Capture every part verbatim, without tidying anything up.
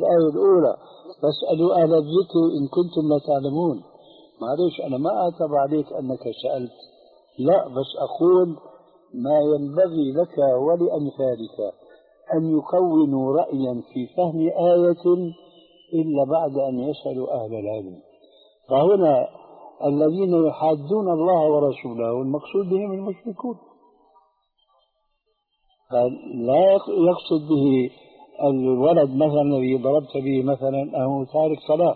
الآية الأولى فاسألوا أهل الذكر إن كنتم لا تعلمون. معليش أنا ما أعتب عليك أنك سألت، لا، بس أقول ما ينبغي لك ولأمثالك أن يكونوا رأيا في فهم آية إلا بعد أن يسألوا أهل العلم. فهنا الذين يحادون الله ورسوله المقصود بهم المشركون، لا يقصد به الولد مثلا الذي ضربت به مثلا أو تارك صلاة.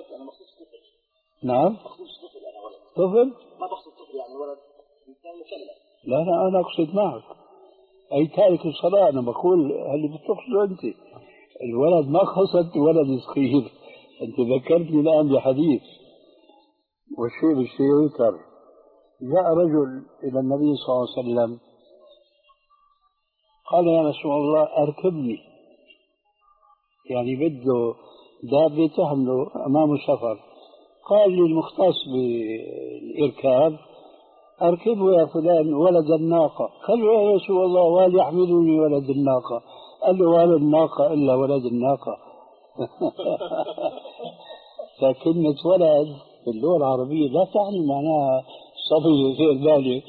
نعم طفل، ما بقصد طفل يعني ولد إنسان مكلف. لا لا أنا أقصد معك أي تارك الصلاة. أنا بقول اللي بتقصده أنت الولد، ما قصدت ولد صغير. أنت ذكرتني الآن بحديث والشيء بالشيء يذكر. جاء رجل إلى النبي صلى الله عليه وسلم قال يا رسول الله أركبني، يعني بده دابة تحمله أمام السفر. قال لي المختص بالإركاب أركبه يا فلان ولد الناقة. قال له يا رسول الله وهل يحملني ولد الناقة؟ قال له وهل الناقة إلا ولد الناقة؟ فكلمة ولد في اللغة العربية لا تعني معناها صبي غير بالغ.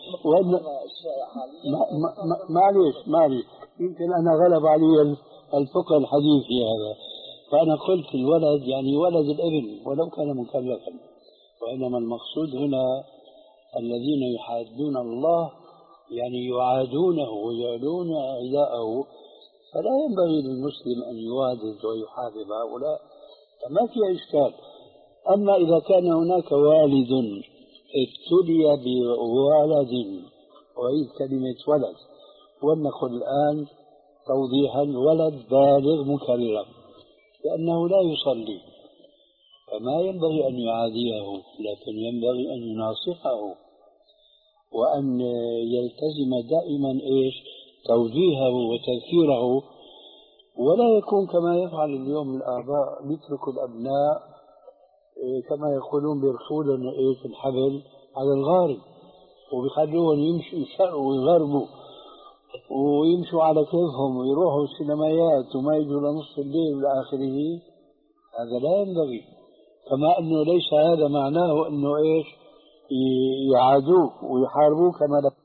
معليش معليش يمكن أنا غلب علي الفقه الحديثي هذا، فأنا قلت الولد يعني ولد الابن ولو كان مكلفا. وإنما المقصود هنا الذين يحادون الله يعني يعادونه ويعلون أعداءه، فلا ينبغي للمسلم أن يوادد ويحارب هؤلاء، فما في إشكال. أما إذا كان هناك والد ابتلي بولد، وعيد كلمة ولد ولنقل الآن توضيحا، ولد بالغ مكلف لأنه لا يصلي، فما ينبغي أن يعاديه، لكن ينبغي أن يناصحه وأن يلتزم دائما إيش توجيهه وتذكيره، ولا يكون كما يفعل اليوم الآباء يتركوا الأبناء كما يقولون بيرخولهم إيش الحبل على الغارب وبيخلوهم يمشوا يشرقوا ويغربوا ويمشوا على كيفهم ويروحوا السينمايات وما يجوا لنصف الليل إلى آخره. هذا لا ينبغي. كما أنه ليس هذا معناه أنه إيش يعادوه ويحاربوه، كما لا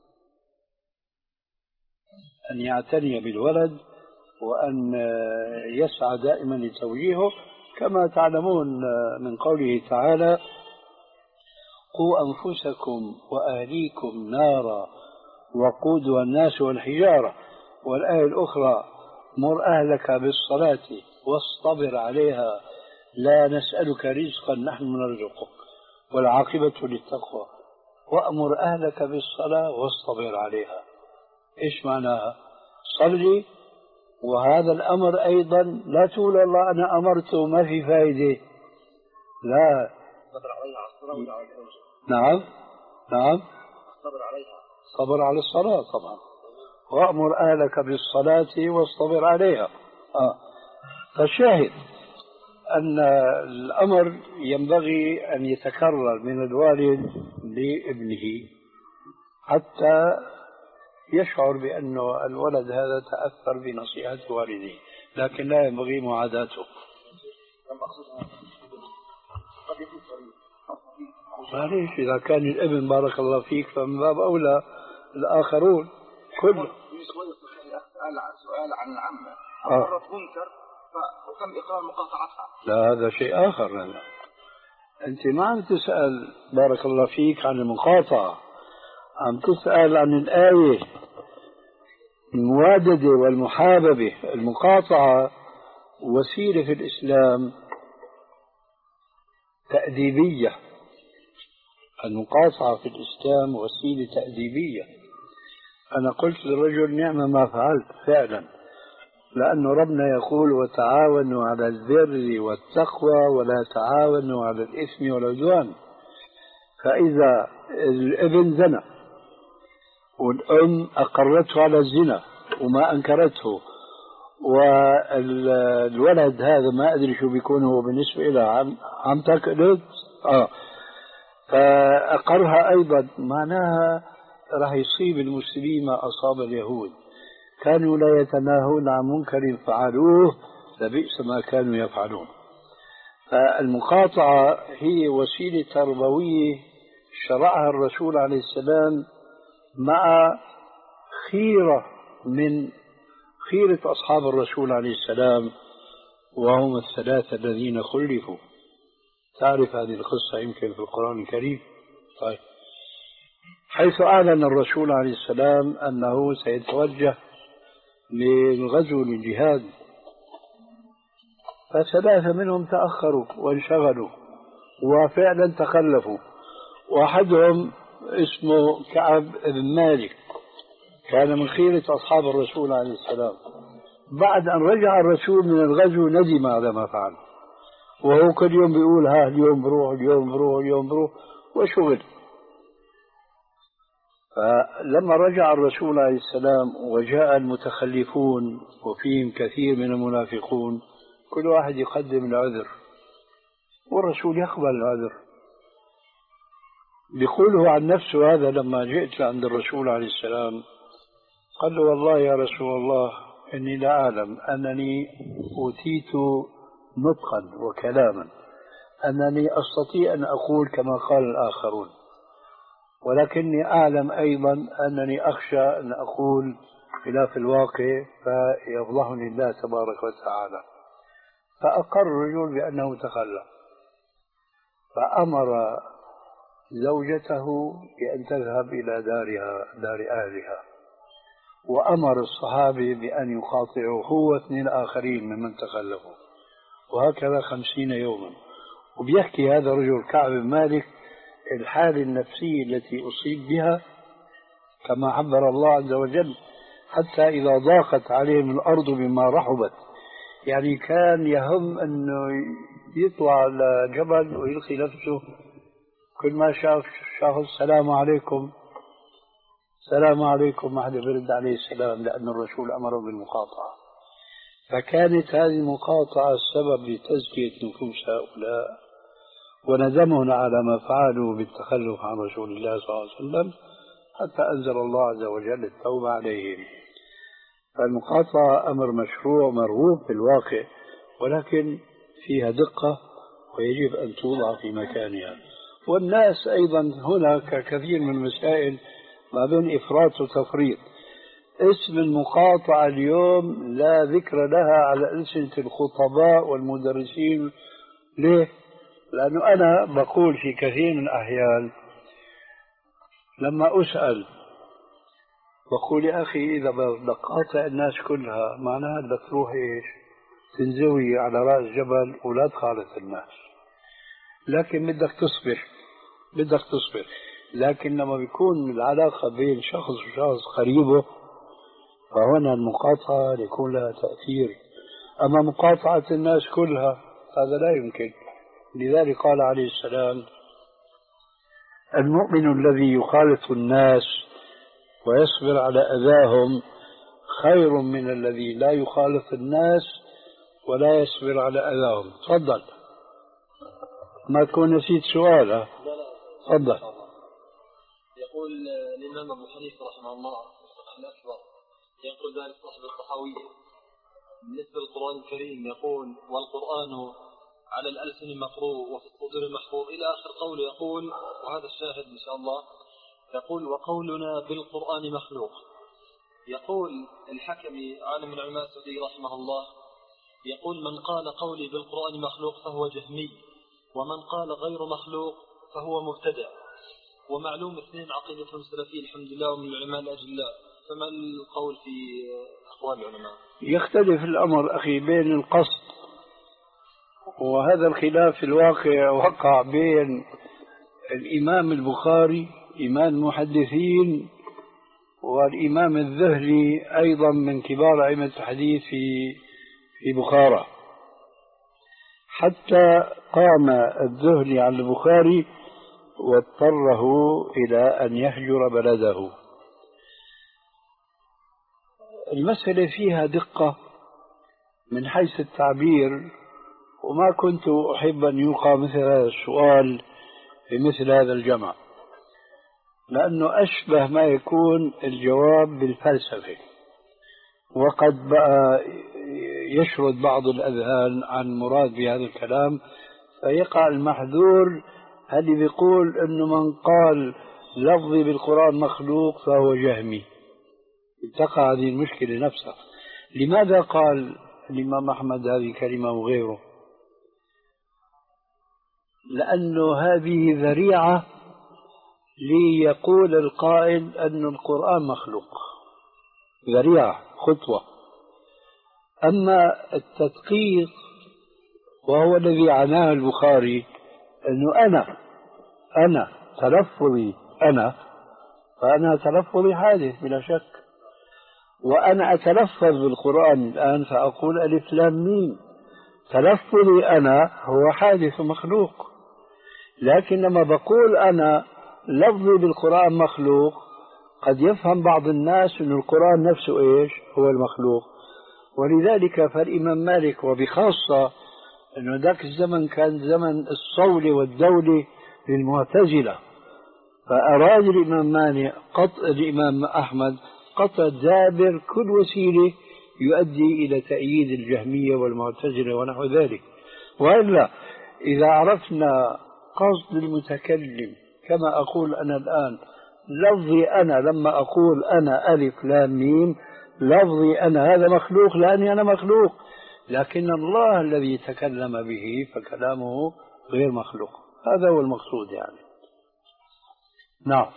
أن يعتني بالولد وأن يسعى دائما لتوجيهه، كما تعلمون من قوله تعالى قوا أنفسكم وأهليكم نارا وقودها الناس والحجارة. والآية الأخرى مر أهلك بالصلاة واصطبر عليها لا نسألك رزقا نحن نرزقك والعاقبة للتقوى. وأمر أهلك بالصلاة واصطبر عليها. إيش معناها؟ صلي، وهذا الأمر أيضا لا تقول الله أنا أمرته ما في فائدة، لا. نعم نعم صبر عليها، صبر على الصلاة طبعا. وأمر أهلك بالصلاة واصطبر عليها. آه. فالشاهد أن الأمر ينبغي أن يتكرر من الوالد لابنه حتى يشعر بأن الولد هذا تأثر بنصيحة والده، لكن لا ينبغي معاداته. معليش إذا كان الابن بارك الله فيك فمن باب أولى الآخرون كل سؤال عن العمة مرت منكر فكم إقرار مقاطعتها. لا هذا شيء آخر. هذا أنت ما عم تسأل بارك الله فيك عن المقاطعة، عم تسأل عن الآية المواددة والمحاببة. المقاطعة وسيلة في الإسلام تأديبية، المقاطعة في الإسلام وسيلة تأديبية. أنا قلت للرجل نعم ما فعلت فعلا، لأن ربنا يقول وتعاونوا على البر والتقوى ولا تعاونوا على الإثم والعدوان. فإذا الابن زنى والأم أقرته على الزنا وما أنكرته، والولد هذا ما أدري شو بيكون هو بالنسبة إلى عم عم تاكلت آه فأقرها أيضا، معناها راح يصيب المسلمين ما أصاب اليهود، كانوا لا يتناهون عن منكر فعلوه لبئس ما كانوا يفعلون. فالمقاطعة هي وسيلة تربوية شرعها الرسول عليه السلام مع خيرة من خيرة أصحاب الرسول عليه السلام، وهم الثلاثة الذين خلفوا. تعرف هذه القصة يمكن في القرآن الكريم. طيب، حيث أعلن الرسول عليه السلام أنه سيتوجه للغزو للجهاد، فثلاثة منهم تأخروا وانشغلوا وفعلا تخلفوا. واحدهم اسمه كعب بن مالك، كان من خيرة أصحاب الرسول عليه السلام. بعد أن رجع الرسول من الغزو ندم على ما فعل، وهو كل يوم بيقول ها اليوم بروح اليوم بروح اليوم بروح وشغل. فلما رجع الرسول عليه السلام وجاء المتخلفون وفيهم كثير من المنافقون، كل واحد يقدم العذر والرسول يقبل العذر. بيقوله عن نفسه هذا لما جئت عند الرسول عليه السلام، قال له والله يا رسول الله إني لا أعلم أنني أوتيت نطقا وكلاما، أنني أستطيع أن أقول كما قال الآخرون، ولكني أعلم أيضا أنني أخشى أن أقول خلاف الواقع فيفضحني الله تبارك وتعالى. فأقر الرجل بأنه تخلف، فأمر زوجته بأن تذهب إلى دارها دار أهلها، وأمر الصحابة بأن يقاطعوا هو واثنين آخرين ممن تخلفوا، وهكذا خمسين يوما. وبيحكي هذا الرجل كعب بن مالك الحالة النفسية التي أصيب بها كما عبر الله عز وجل، حتى إذا ضاقت عليهم الأرض بما رحبت، يعني كان يهم أنه يطلع على جبل ويلقي نفسه، كل ما شاف شاف السلام عليكم السلام عليكم ما حدا برد عليه السلام، لأن الرسول أمره بالمقاطعة. فكانت هذه المقاطعة السبب لتزكية نفوس هؤلاء وندمهم على ما فعلوا بالتخلف عن رسول الله صلى الله عليه وسلم، حتى أنزل الله عز وجل التوبة عليهم. فالمقاطعة أمر مشروع مرغوب في الواقع، ولكن فيها دقة ويجب أن توضع في مكانها. والناس أيضا هناك كثير من المسائل ما بين إفراط وتفريط. اسم المقاطعة اليوم لا ذكر لها على ألسنة الخطباء والمدرسين. ليه؟ لأنه أنا بقول في كثير من الأحيان لما أسأل بقول يا أخي إذا بقاطع الناس كلها معناها بدك تروح إيش؟ تنزوي على رأس جبل ولا تخالط الناس، لكن بدك تصبر بدك تصبر. لكن لما بيكون العلاقة بين شخص وشخص قريبه فهنا المقاطعة يكون لها تأثير. أما مقاطعة الناس كلها هذا لا يمكن. لذلك قال عليه السلام المؤمن الذي يخالط الناس ويصبر على أذاهم خير من الذي لا يخالط الناس ولا يصبر على أذاهم. تفضل، ما تكون نسيت سؤال. تفضل. يقول الإمام أبو حنيفة رحمه الله الأكبر يقول ذلك صاحب الطحاوية بالنسبة للقرآن الكريم، يقول والقرآن على الألسن مقروء وفي الصدور محفوظ إلى آخر قوله. يقول وهذا الشاهد إن شاء الله، يقول وقولنا بالقرآن مخلوق. يقول الحكمي عالم من علماء السعودية رحمه الله، يقول من قال قولي بالقرآن مخلوق فهو جهمي، ومن قال غير مخلوق فهو مبتدع. ومعلوم اثنين عقيدتهم سلفية الحمد لله ومن العلماء الأجلاء، فما القول في أقوال العلماء؟ يختلف الأمر أخي بين القصد، وهذا الخلاف في الواقع وقع بين الإمام البخاري إمام المحدثين والإمام الذهلي أيضا من كبار أئمة الحديث في في بخارى، حتى قام الذهلي على البخاري واضطره إلى أن يهجر بلده. المسألة فيها دقة من حيث التعبير، وما كنت أحب أن يلقى مثل هذا السؤال في مثل هذا الجمع، لأنه أشبه ما يكون الجواب بالفلسفة، وقد بقى يشرد بعض الأذهان عن مراد بهذا الكلام، فيقع المحذور. هذه بيقول أنه من قال لفظي بالقرآن مخلوق فهو جهمي، تقع هذه المشكلة نفسها. لماذا قال الإمام أحمد هذه الكلمة وغيره؟ لأنه هذه ذريعة ليقول القائل أن القرآن مخلوق، ذريعة خطوة. أما التدقيق وهو الذي عناه البخاري، أنه أنا أنا تلفظي أنا فأنا تلفظي حادث بلا شك، وأنا أتلفظ بالقرآن الآن فأقول ألف لام ميم، تلفظي أنا هو حادث مخلوق. لكن لما بقول أنا لفظي بالقرآن مخلوق، قد يفهم بعض الناس أن القرآن نفسه إيش هو المخلوق. ولذلك فالإمام مالك وبخاصة أنه ذاك الزمن كان زمن الصولة والدولة للمعتزلة، فأراد الإمام مالك قطع الإمام أحمد قطع دابر كل وسيلة يؤدي إلى تأييد الجهمية والمعتزلة ونحو ذلك. وإلا إذا عرفنا قصد المتكلم، كما أقول أنا الآن لفظي أنا لما أقول أنا ألف لام ميم، لفظي أنا هذا مخلوق لأني أنا مخلوق، لكن الله الذي تكلم به فكلامه غير مخلوق. هذا هو المقصود يعني. نعم.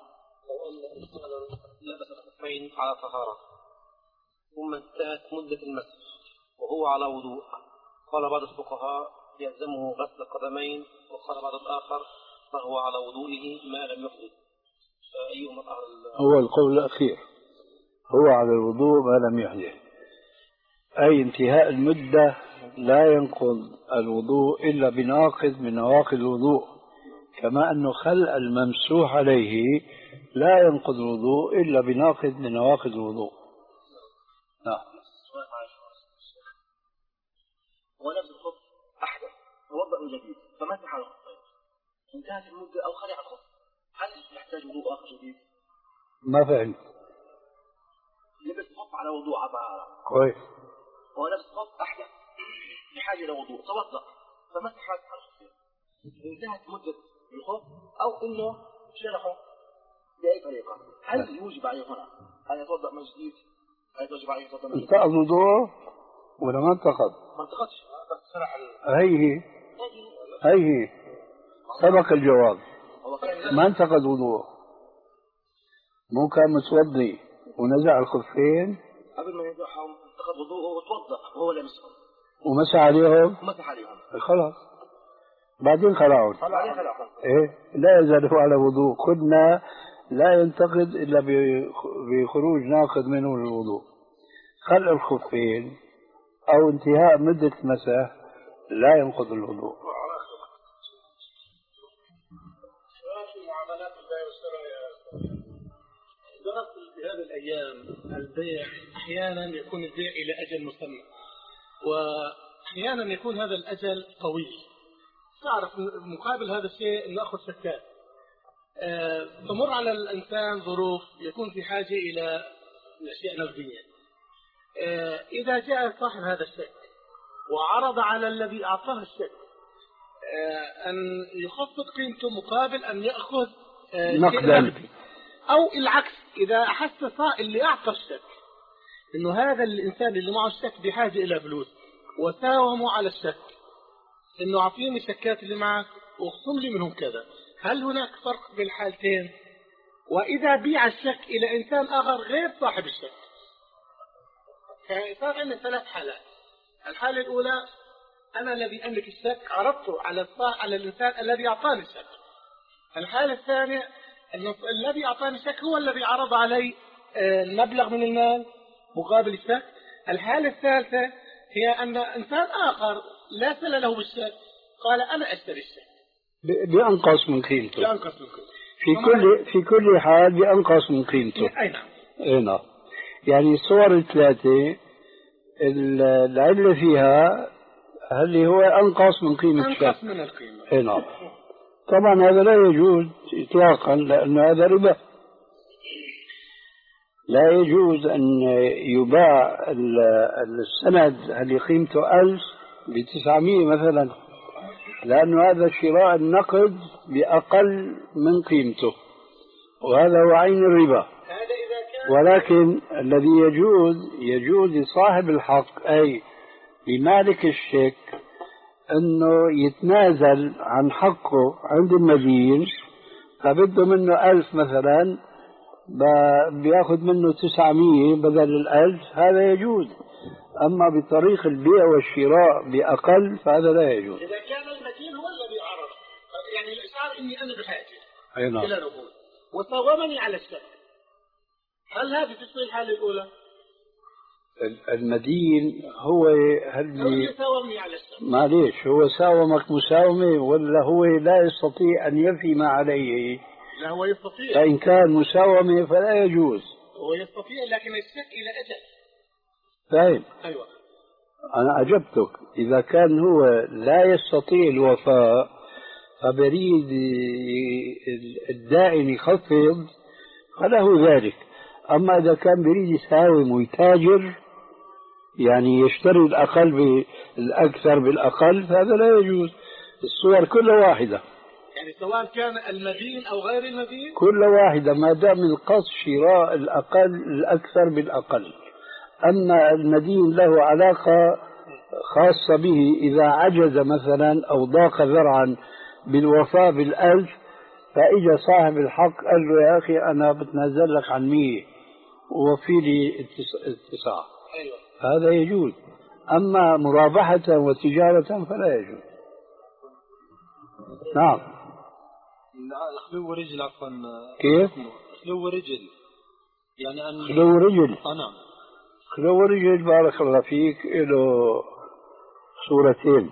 لبس الخفين على طهارة ثم انتهت مدة المسح وهو على وضوء، قال بعض الفقهاء يلزمه غسل القدمين، وقال بعض الآخر فهو على وضوئه ما لم يحدث. فأيهما هو القول الأخير، هو على الوضوء ما لم يحدث، أي انتهاء المدة لا ينقض الوضوء إلا بناقض من نواقض الوضوء، كما أنه خلع الممسوح عليه لا ينقض الوضوء إلا بناقض من نواقض الوضوء. نعم. ولبس الخف أحدث توضأ من جديد فمسح على الخفين، انتهت المدة أو خلع الخف، هل يحتاج وضوء آخر جديد؟ ما فهمت. لبس الخف على وضوء عبارة كويس. ولبس الخف أحدث بحاجة إلى وضوء، توضأ فمسح على الخفين، انتهت مدة الخف أو إنه شرحه بأي طريقة، هل يوجب عليه هنا أن يتوضأ من جديد؟ هل يوجب عليه يتوضأ من جديد؟ انتقض وضوءه ولا ما انتقض؟ ما انتقضش، بس شرح هي هي هي هي سبق الجواب. ما انتقض وضوءه، مو كان متوضي ونزع الخفين قبل ما ينزعهم انتقض وضوءه وتوضأ وهو لابسهم ومسح عليهم ومسح عليهم خلاص، بعدين خلعهم. ايه لا يزال هو على وضوء. قلنا لا ينتقد الا بخروج ناقض منه الوضوء، خلع الخفين او انتهاء مدة المسح لا ينقض الوضوء. درست في هذه الأيام البيع، أحيانا يكون البيع إلى أجل مسمى، وأحيانا يكون هذا الأجل طويل. تعرف مقابل هذا الشيء نأخذ شكات. أه تمر على الإنسان ظروف يكون في حاجة إلى أشياء نقدية. أه إذا جاء صاحب هذا الشك وعرض على الذي أعطاه الشك أه أن يخفض قيمته مقابل أن يأخذ أه نقدا، أو العكس، إذا أحس اللي أعطى الشك إنه هذا الإنسان اللي معه الشك بحاجة إلى فلوس وساوموا على الشك إنه أعطيني الشكات اللي معك واخصم لي منهم كذا، هل هناك فرق بين الحالتين؟ وإذا بيع الشك إلى إنسان آخر غير صاحب الشك، فصار عندنا ثلاث حالات. الحالة الأولى أنا الذي أملك الشك عرضته على على الإنسان الذي أعطاني الشك. الحالة الثانية أن الذي أعطاني الشك هو الذي عرض علي المبلغ من المال مقابل الشك. الحالة الثالثة هي أن إنسان آخر لا صلة له بالشك قال أنا أشتري الشك بأنقص من قيمته، بأنقص من قيمته في كل في كل حال بأنقص من قيمته. أي نعم. أي نعم. يعني الصور الثلاثة العلة فيها هل هو أنقص من قيمة الشك؟ أنقص من القيمة. أي نعم. طبعا هذا لا يجوز إطلاقا لأن هذا ربا. لا يجوز أن يباع السند اللي قيمته ألف بتسعمية مثلا، لأنه هذا شراء النقد بأقل من قيمته، وهذا هو عين الربا. ولكن الذي يجوز يجوز لصاحب الحق أي لمالك الشيك أنه يتنازل عن حقه عند المدين، فبده منه ألف مثلا بياخذ منه تسعمية بدل الألف، هذا يجوز. أما بطريق البيع والشراء بأقل فهذا لا يجوز. إذا كان المدين هو الذي عرض، يعني الإشعار إني أنا بحاجة أي نعم. إلى نقود وصومني على السبب، هل هذه تشمل الحالة الأولى؟ المدين هو هل يساومني على السبب؟ معليش، هو ساومك مساومة ولا هو لا يستطيع أن يفي ما عليه؟ لا هو يستطيع. فإن كان مساومة فلا يجوز. هو يستطيع لكن الشك إلى أجل. فاهم؟ أيوة. أنا أجبتك. إذا كان هو لا يستطيع الوفاء فبريد الدائن يخفض فله ذلك. أما إذا كان بريد يساوم ويتاجر، يعني يشتري الأقل بالأكثر بالأقل، فهذا لا يجوز. الصور كلها واحدة، يعني سواء كان المدين أو غير المدين كلها واحدة ما دام القصد شراء الأقل الأكثر بالأقل. أما المدين له علاقة خاصة به، إذا عجز مثلا أو ضاق ذرعا بالوفاء بالألف فإجا صاحب الحق قال له يا أخي أنا بتنازل لك عن مية ووفي لي التسعة. أيوة. هذا يجوز. أما مرابحة وتجارة فلا يجوز. نعم. خلو رجل عفوا. كيف؟ خلو رجل يعني أن خلو رجل. آه نعم. خلو رجل بارك الله فيك له صورتين.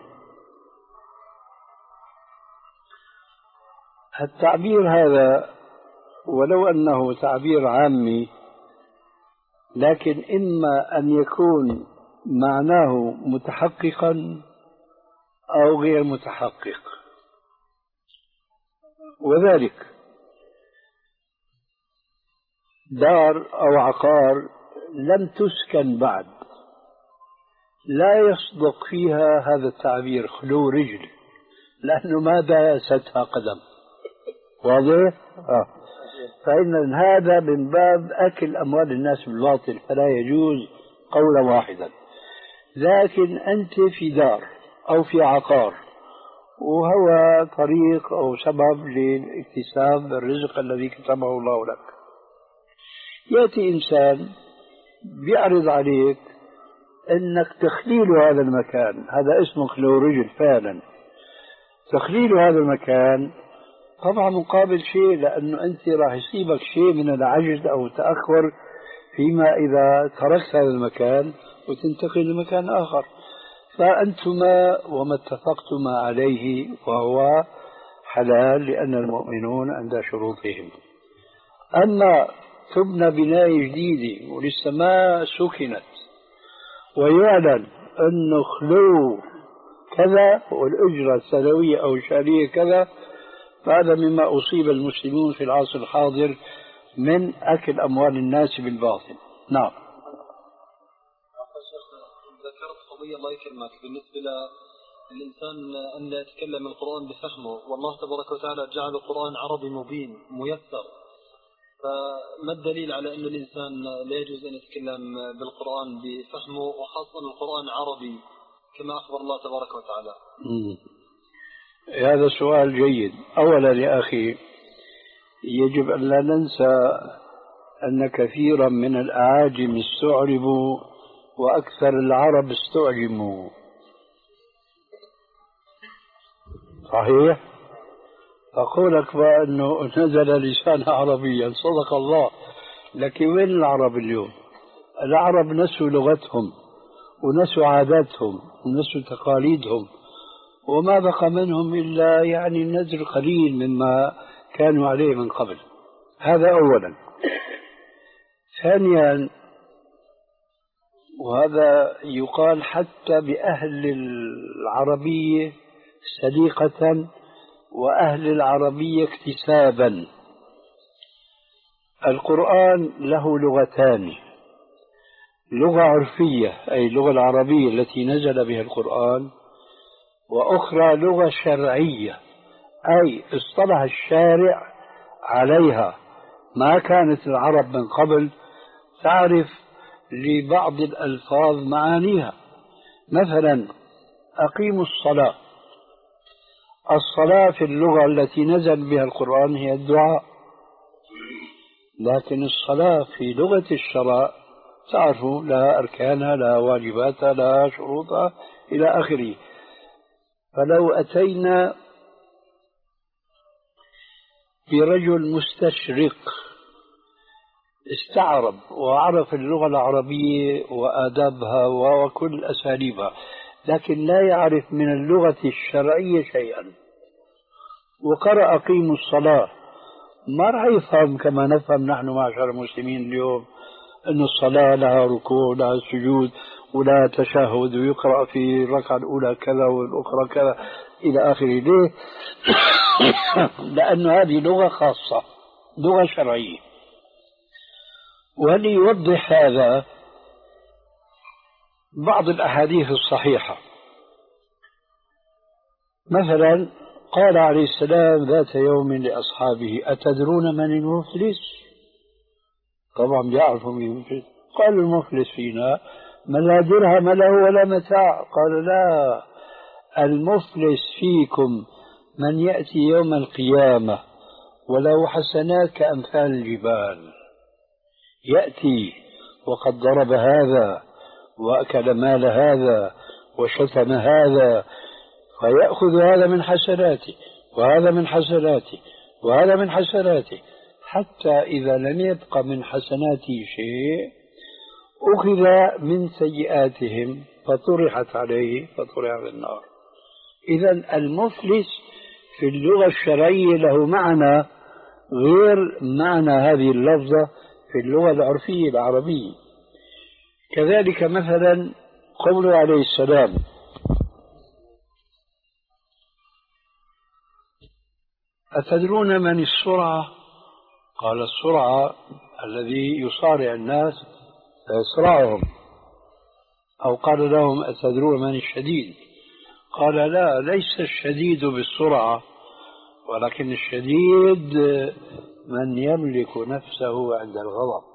التعبير هذا ولو أنه تعبير عامي، لكن إما أن يكون معناه متحققا أو غير متحقق، وذلك دار أو عقار لم تسكن بعد لا يصدق فيها هذا التعبير خلو رجل، لأنه ما داستها قدم. واضح؟ آه. فإن هذا من باب أكل أموال الناس بالباطل، فلا يجوز قولا واحدا. لكن أنت في دار أو في عقار وهو طريق أو سبب لاكتساب الرزق الذي كتبه الله لك، يأتي إنسان بيعرض عليك أنك تخليل هذا المكان، هذا اسمه خلو رجل فعلا. تخليل هذا المكان طبعا مقابل شيء، لأنه أنت راح يصيبك شيء من العجز أو التأخر فيما إذا تركت هذا المكان وتنتقل لمكان آخر. فأنتما وما اتفقتما عليه وهو حلال، لأن المؤمنون عند شروطهم. أما تبنى بناء جديد ولسه ما سكنت ويعلن أنه خلو كذا والأجرة السنوية أو الشهرية كذا، فهذا مما أصيب المسلمون في العصر الحاضر من أكل أموال الناس بالباطل. نعم. ذكرت قضية الله يكرمك بالنسبة للإنسان أن لا يتكلم القرآن بفهمه، والله تبارك وتعالى جعل القرآن عربي مبين ميسر، فما الدليل على أن الإنسان لا يجوز أن يتكلم بالقرآن بفهمه، وخاصة القرآن عربي كما أخبر الله تبارك وتعالى؟ مم. هذا سؤال جيد. أولا يا أخي يجب أن لا ننسى أن كثيرا من الأعاجم استعربوا وأكثر العرب استعجموا. صحيح؟ أقولك بأنه نزل لسان عربيا، صدق الله، لكن وين العرب اليوم؟ العرب نسوا لغتهم ونسوا عاداتهم ونسوا تقاليدهم، وما بقى منهم إلا يعني النذر قليل مما كانوا عليه من قبل. هذا أولا. ثانيا، وهذا يقال حتى بأهل العربية سليقة وأهل العربية اكتسابا، القرآن له لغتان، لغة عرفية أي اللغة العربية التي نزل بها القرآن، وأخرى لغة شرعية أي اصطلح الشارع عليها. ما كانت العرب من قبل تعرف لبعض الألفاظ معانيها. مثلا أقيموا الصلاة، الصلاة في اللغة التي نزل بها القرآن هي الدعاء، لكن الصلاة في لغة الشرع تعرفوا لها أركانها، لها واجباتها، لها شروطها إلى آخره. فلو أتينا برجل مستشرق استعرب وعرف اللغة العربية وآدابها وكل أساليبها، لكن لا يعرف من اللغة الشرعية شيئا، وقرأ أقيموا الصلاة، ما راح يفهم كما نفهم نحن معشر المسلمين اليوم أن الصلاة لها ركوع لها سجود ولها تشهد ويقرأ في الركعة الأولى كذا والأخرى كذا إلى آخره. ليه؟ لأن هذه لغة خاصة، لغة شرعية. وليوضح هذا بعض الأحاديث الصحيحة. مثلا قال عليه السلام ذات يوم لأصحابه أتدرون من المفلس؟ طبعا بيعرفوا من المفلس. قال المفلس فينا من لا درهم له ولا متاع. قال لا، المفلس فيكم من يأتي يوم القيامة وله حسنات كأمثال الجبال، يأتي وقد ضرب هذا وأكل مال هذا وشتم هذا، فيأخذ هذا من حسناته وهذا من حسناته وهذا من حسناته، حتى إذا لم يبق من حسناته شيء أخذ من سيئاتهم فطرحت عليه فطرح في النار. إذا المفلس في اللغة الشرعية له معنى غير معنى هذه اللفظة في اللغة العرفية العربية. كذلك مثلا قوله عليه السلام أتدرون من السرعة؟ قال السرعة الذي يصارع الناس فيسرعهم. أو قال لهم أتدرون من الشديد؟ قال لا، ليس الشديد بالسرعة، ولكن الشديد من يملك نفسه عند الغضب.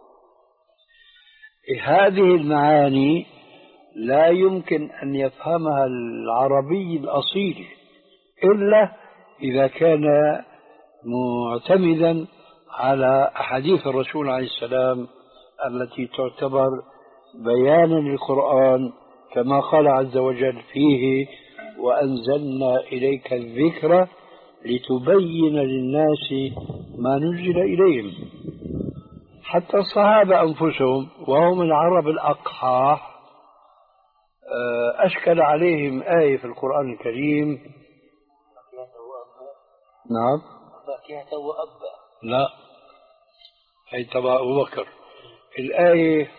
هذه المعاني لا يمكن أن يفهمها العربي الأصيل إلا إذا كان معتمدا على أحاديث الرسول عليه السلام التي تعتبر بيانا للقرآن، كما قال عز وجل فيه وأنزلنا إليك الذكر لتبين للناس ما نزل إليهم. حتى الصحابة أنفسهم وهم العرب الأقحاح أشكل عليهم آية في القرآن الكريم. نعم فاكهة وأبا. لا، هي تبع أبو بكر. الآية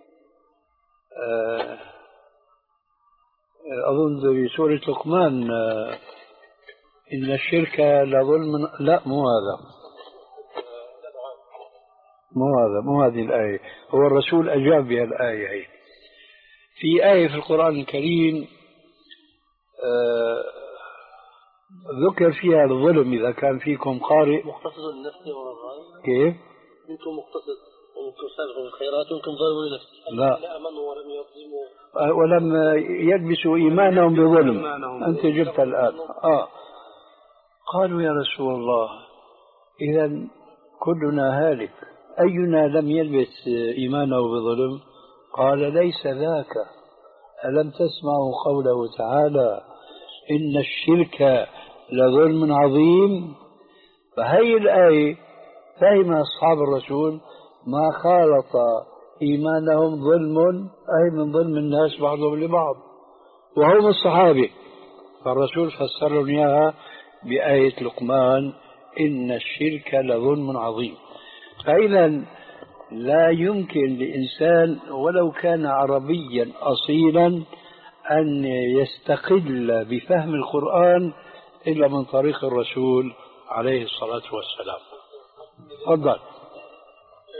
أظن في سورة لقمان إن الشرك لظلم. لا مو هذا، مو هذا، مو هذه الآية. هو الرسول أجاب بها الآية. هي في آية في القرآن الكريم ذكر فيها الظلم. إذا كان فيكم قارئ مقتصد النفس والرأي. كيف؟ منكم مقتصد ومنكم سابق بالخيرات ومنكم ظالم لنفسه. لا، لا آمنوا ولم يظلموا ولم يلبسوا إيمانهم بظلم. أنت جبت الآن. آه. قالوا يا رسول الله إذا كلنا هالك، أينا لم يلبس إيمانه بظلم؟ قال ليس ذاك. ألم تسمعوا قوله تعالى إن الشرك لظلم عظيم؟ فهي الآية فهم أصحاب الرسول ما خالط إيمانهم ظلم، أي من ظلم الناس بعضهم لبعض، وهم الصحابة. فالرسول فسر لهم إياها بآية لقمان إن الشرك لظلم عظيم. فإذا لا يمكن لإنسان ولو كان عربيا أصيلا أن يستقل بفهم القرآن إلا من طريق الرسول عليه الصلاة والسلام. تفضل.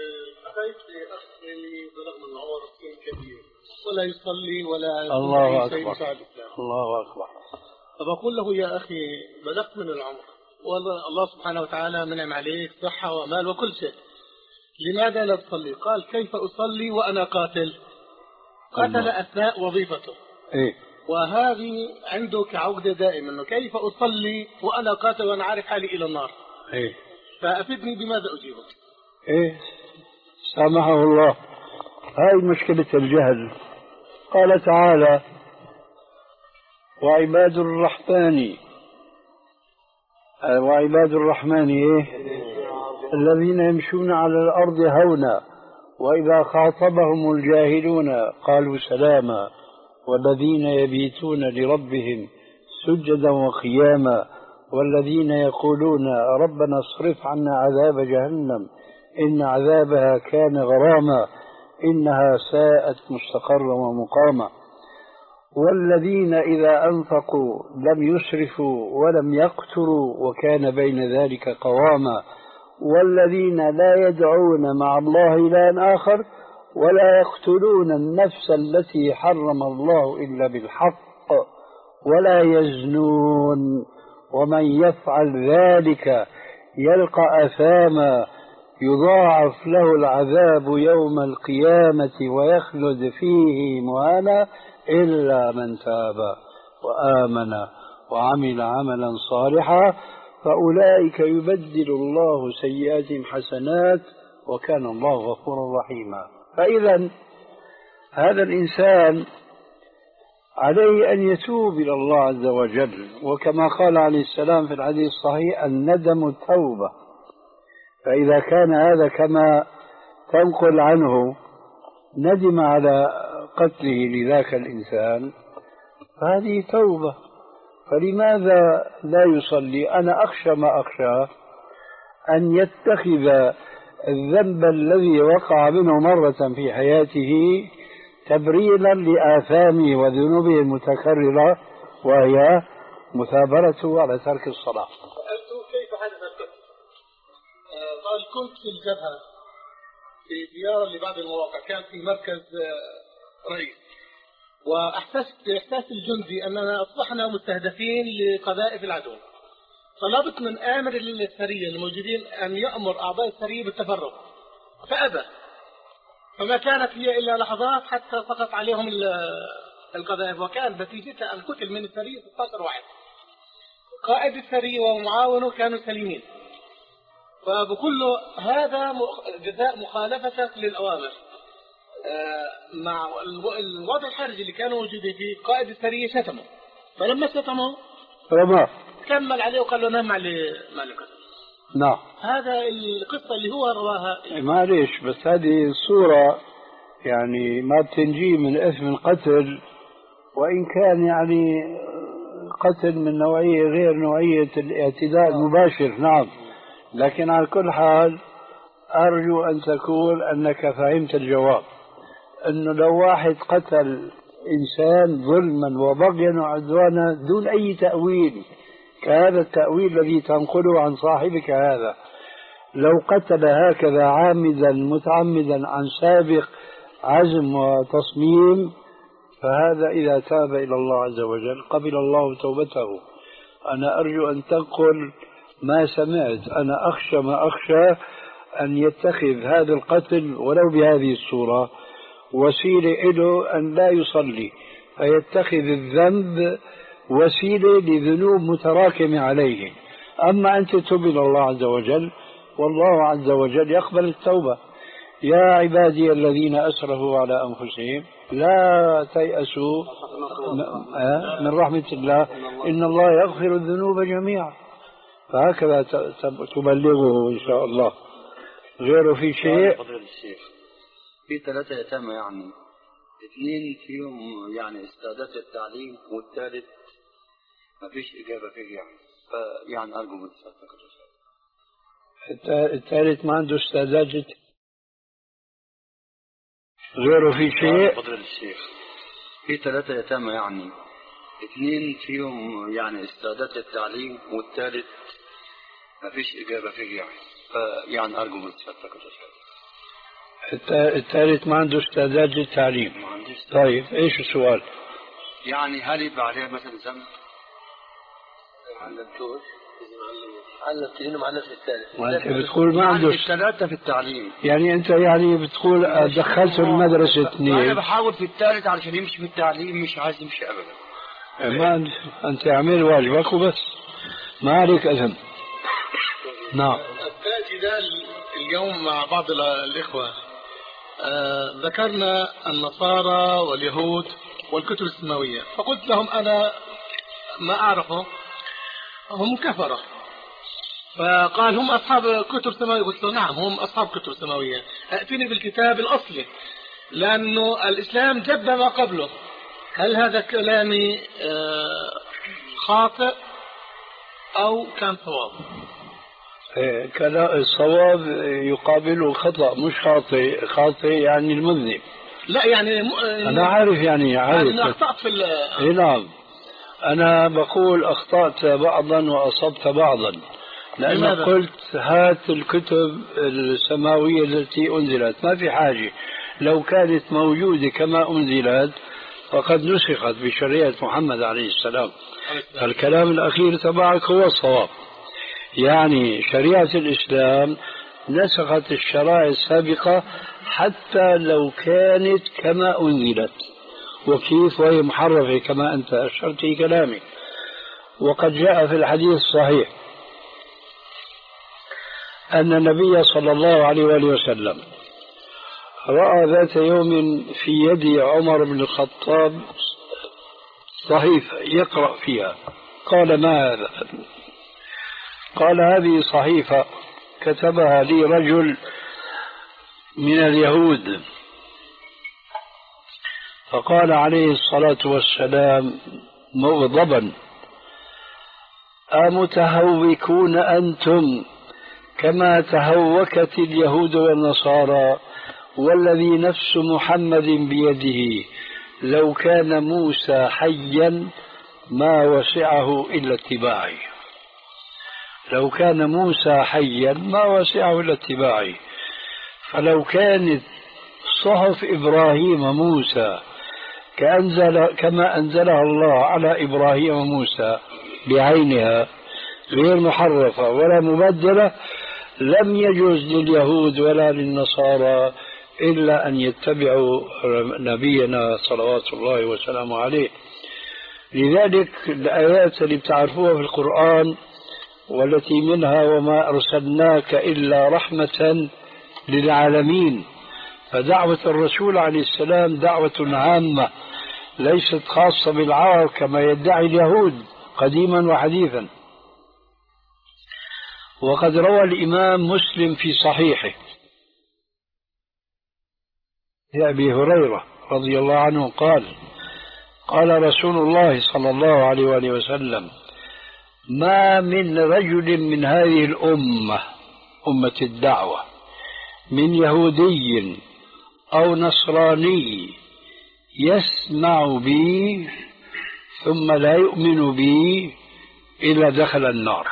ولا يصلي ولا الله شيء أكبر. يساعد الإسلام. الله أكبر. فبقول له يا أخي بلغت من العمر والله الله سبحانه وتعالى منعم عليك صحة ومال وكل شيء، لماذا لا تصلي؟ قال كيف أصلي وأنا قاتل؟ قتل أثناء وظيفته. إيه؟ وهذه عنده كعقدة دائما إنه كيف أصلي وأنا قاتل وأنا عارف حالي إلى النار. إيه؟ فأفدني بماذا أجيبه؟ إيه؟ سامحه الله. هاي مشكلة الجهل. قال تعالى وعباد الرحمن وعباد الرحمن إيه؟ الذين يمشون على الأرض هونا وإذا خاطبهم الجاهلون قالوا سلاما والذين يبيتون لربهم سجدا وقياما والذين يقولون ربنا اصرف عنا عذاب جهنم إن عذابها كان غراما إنها ساءت مستقرا ومقاما والذين إذا أنفقوا لم يسرفوا ولم يقتروا وكان بين ذلك قواما والذين لا يدعون مع الله إلها آخر ولا يقتلون النفس التي حرم الله إلا بالحق ولا يزنون ومن يفعل ذلك يلقى أثاما يضاعف له العذاب يوم القيامة ويخلد فيه مهانا إلا من تاب وآمن وعمل عملا صالحا فأولئك يبدل الله سيئاتهم حسنات وكان الله غفورا رحيما. فإذا هذا الإنسان عليه أن يتوب إلى الله عز وجل، وكما قال عليه السلام في الحديث الصحيح الندم التوبة. فإذا كان هذا كما تنقل عنه ندم على قتله لذاك الإنسان فهذه توبة، فلماذا لا يصلي؟ أنا أخشى ما أخشى أن يتخذ الذنب الذي وقع منه مرة في حياته تبريرا لآثامه وذنوبه المتكررة وهي مثابرته على ترك الصلاة. سألته كيف حدث القتل؟ قال كنت في الجبهة في زيارة لبعض المواقع، كان في مركز رئيس، وأحسست إحساس الجندي أننا أصبحنا مستهدفين لقذائف العدو، طلبت من آمر السرية الموجودين أن يأمر أعضاء السرية بالتفرغ فأبى، فما كانت هي إلا لحظات حتى سقط عليهم القذائف، وكان نتيجتها أن قتل من السرية ستة عشر واحد. قائد السرية ومعاونه كانوا سليمين، فبكل هذا جزاء مخالفتك للأوامر. مع الوضع الخارجي اللي كانوا موجودين فيه قائد السرية شتمه، فلما شتمه رماه كمل عليه وقال له نام على مالك. نعم، هذا القصة اللي هو رواها. معليش بس هذه الصورة يعني ما بتنجي من اسم القتل، وإن كان يعني قتل من نوعية غير نوعية الاعتداء المباشر. نعم، لكن على كل حال أرجو أن تكون أنك فهمت الجواب، أنه لو واحد قتل إنسان ظلما وبغيا وعدوانا دون أي تأويل كهذا التأويل الذي تنقله عن صاحبك هذا، لو قتل هكذا عامدا متعمدا عن سابق عزم وتصميم، فهذا إذا تاب إلى الله عز وجل قبل الله توبته. أنا أرجو أن تنقل ما سمعت. أنا أخشى ما أخشى أن يتخذ هذا القتل ولو بهذه الصورة وسيلة له أن لا يصلي، فيتخذ الذنب وسيلة لذنوب متراكمة عليه. أما أن تتوب إلى الله عز وجل والله عز وجل يقبل التوبة. يا عبادي الذين أسرفوا على أنفسهم لا تيأسوا من رحمة الله إن الله يغفر الذنوب جميعا. فهكذا تبلغه إن شاء الله. غيره في شيء؟ في ثلاثة يتامى، يعني اثنين فيهم يعني استعداد التعليم والثالث ما فيش إجابة فيه، يعني فيعني أرجو من الثالث ما عنده استعداد. غيره في شيء؟ فضل الشيخ في ثلاثة يتامى، يعني اثنين فيهم يعني استعداد التعليم والثالث ما فيش إجابة فيه، يعني فيعني أرجو من الثالث ما عنده استعداد للتعليم. ما عنده استعداد. طيب ايش السؤال؟ يعني هل يبقى عليه مثلا ذنب؟ علمتوش؟ علمت لانه معلم في الثالث. ما انت بتقول ما عنده ثلاثة في التعليم. يعني انت يعني بتقول دخلته المدرسة اثنين. انا بحاول في الثالث علشان يمشي في التعليم، مش عايز يمشي ابدا. ما انت اعمل واجبك وبس، ما عليك اثم. نعم. الجدال اليوم مع بعض الإخوة آه ذكرنا النصارى واليهود والكتب السماوية، فقلت لهم أنا ما أعرفه هم كفرة، فقال هم أصحاب كتب سماوية. قلت له نعم هم أصحاب كتب سماوية، أتني بالكتاب الأصلي لأنه الإسلام جد ما قبله. هل هذا كلامي آه خاطئ أو كان صواب؟ الصواب يقابله خطأ، مش خاطئ. خاطئ يعني المذنب. لا يعني م... أنا عارف يعني عارف يعني أخطأت في ال... نعم. أنا بقول أخطأت بعضا وأصبت بعضا، لأن قلت هات الكتب السماوية التي أنزلت، ما في حاجة. لو كانت موجودة كما أنزلت فقد نسخت بشريعة محمد عليه السلام. الكلام الأخير تبعك هو الصواب. يعني شريعة الإسلام نسخت الشرائع السابقة حتى لو كانت كما أنزلت. وكيف وهي محرفة كما أنت أشرت في كلامك. وقد جاء في الحديث الصحيح أن النبي صلى الله عليه وآله وسلم رأى ذات يوم في يد عمر بن الخطاب صحيفة يقرأ فيها. قال ما هذا؟ قال هذه صحيفة كتبها لي رجل من اليهود. فقال عليه الصلاة والسلام مغضبا أمتهوكون أنتم كما تهوكت اليهود والنصارى، والذي نفس محمد بيده لو كان موسى حيا ما وسعه إلا اتباعي. لو كان موسى حيا ما وسعه إلا اتباعي. فلو كانت صحف إبراهيم موسى كأنزل كما أنزلها الله على إبراهيم وموسى بعينها غير محرفة ولا مبدلة، لم يجوز لليهود ولا للنصارى إلا أن يتبعوا نبينا صلوات الله وسلامه عليه. لذلك الآيات اللي بتعرفوها في القرآن والتي منها وما أرسلناك إلا رحمة للعالمين، فدعوة الرسول عليه السلام دعوة عامة ليست خاصة بالعرب كما يدعي اليهود قديما وحديثا. وقد روى الإمام مسلم في صحيحه يا أبي هريرة رضي الله عنه قال قال رسول الله صلى الله عليه وآله وسلم ما من رجل من هذه الأمة أمة الدعوة من يهودي أو نصراني يسمع بي ثم لا يؤمن بي إلا دخل النار.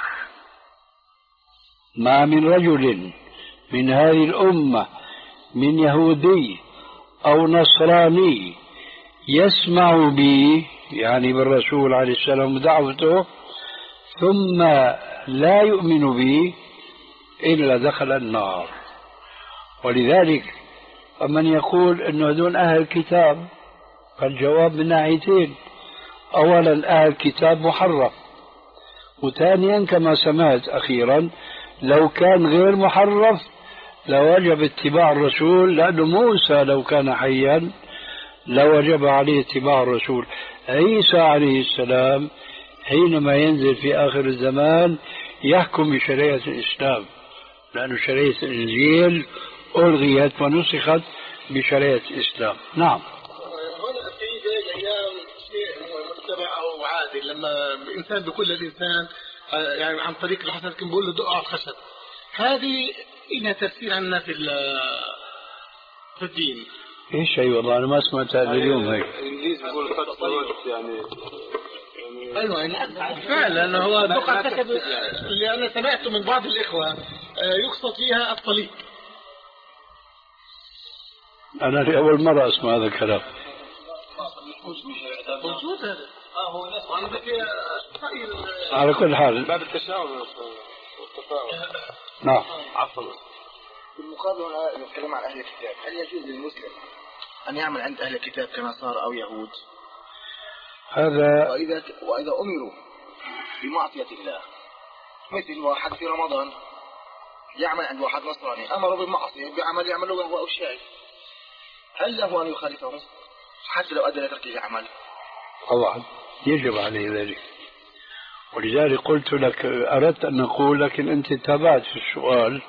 ما من رجل من هذه الأمة من يهودي أو نصراني يسمع بي يعني بالرسول عليه السلام دعوته ثم لا يؤمن بي إلا دخل النار. ولذلك فمن يقول أنه دون أهل كتاب فالجواب من ناحيتين. أولا أهل كتاب محرف، وثانيا كما سمعت أخيرا لو كان غير محرف لوجب اتباع الرسول، لأن موسى لو كان حيا لوجب عليه اتباع الرسول. عيسى عليه السلام حينما ينزل في آخر الزمان يحكم بشريعة الإسلام، لأن شريعة الإنجيل ألغيت ونسخت بشريعة الإسلام. نعم. هنا في ذلك الأيام شيء متبع أو عادي لما الإنسان بيقول للإنسان يعني عن طريق الحسن كان بيقول له دق على الخشب، هذه إلها تفسير عندنا في في الدين. ايش هي والله انا ما سمعت هذا اليوم هيك. الانجليزي بيقول يعني ايوه يعني فعلا هو دق على الخشب اللي انا سمعته من بعض الاخوه يقصد فيها الطليق. أنا لأول مرة أسمع هذا الكلام. موجود هذا. اه هو ناس على كل حال باب التشاؤم والتفاؤل. نعم. عفوا. بالمقابل هنا نتكلم عن أهل الكتاب، هل يجوز للمسلم أن يعمل عند أهل الكتاب كنصارى أو يهود؟ هذا وإذا وإذا أمروا بمعصية الله، مثل واحد في رمضان يعمل عند واحد نصراني أمره بالمعصية بعمل يعمله وهو الشاي، هل له أن يخالفه حتى لو أدى لترك العمل؟ طبعا يجب عليه ذلك، ولذلك قلت لك أردت أن أقول لكن أنت تابعت في السؤال،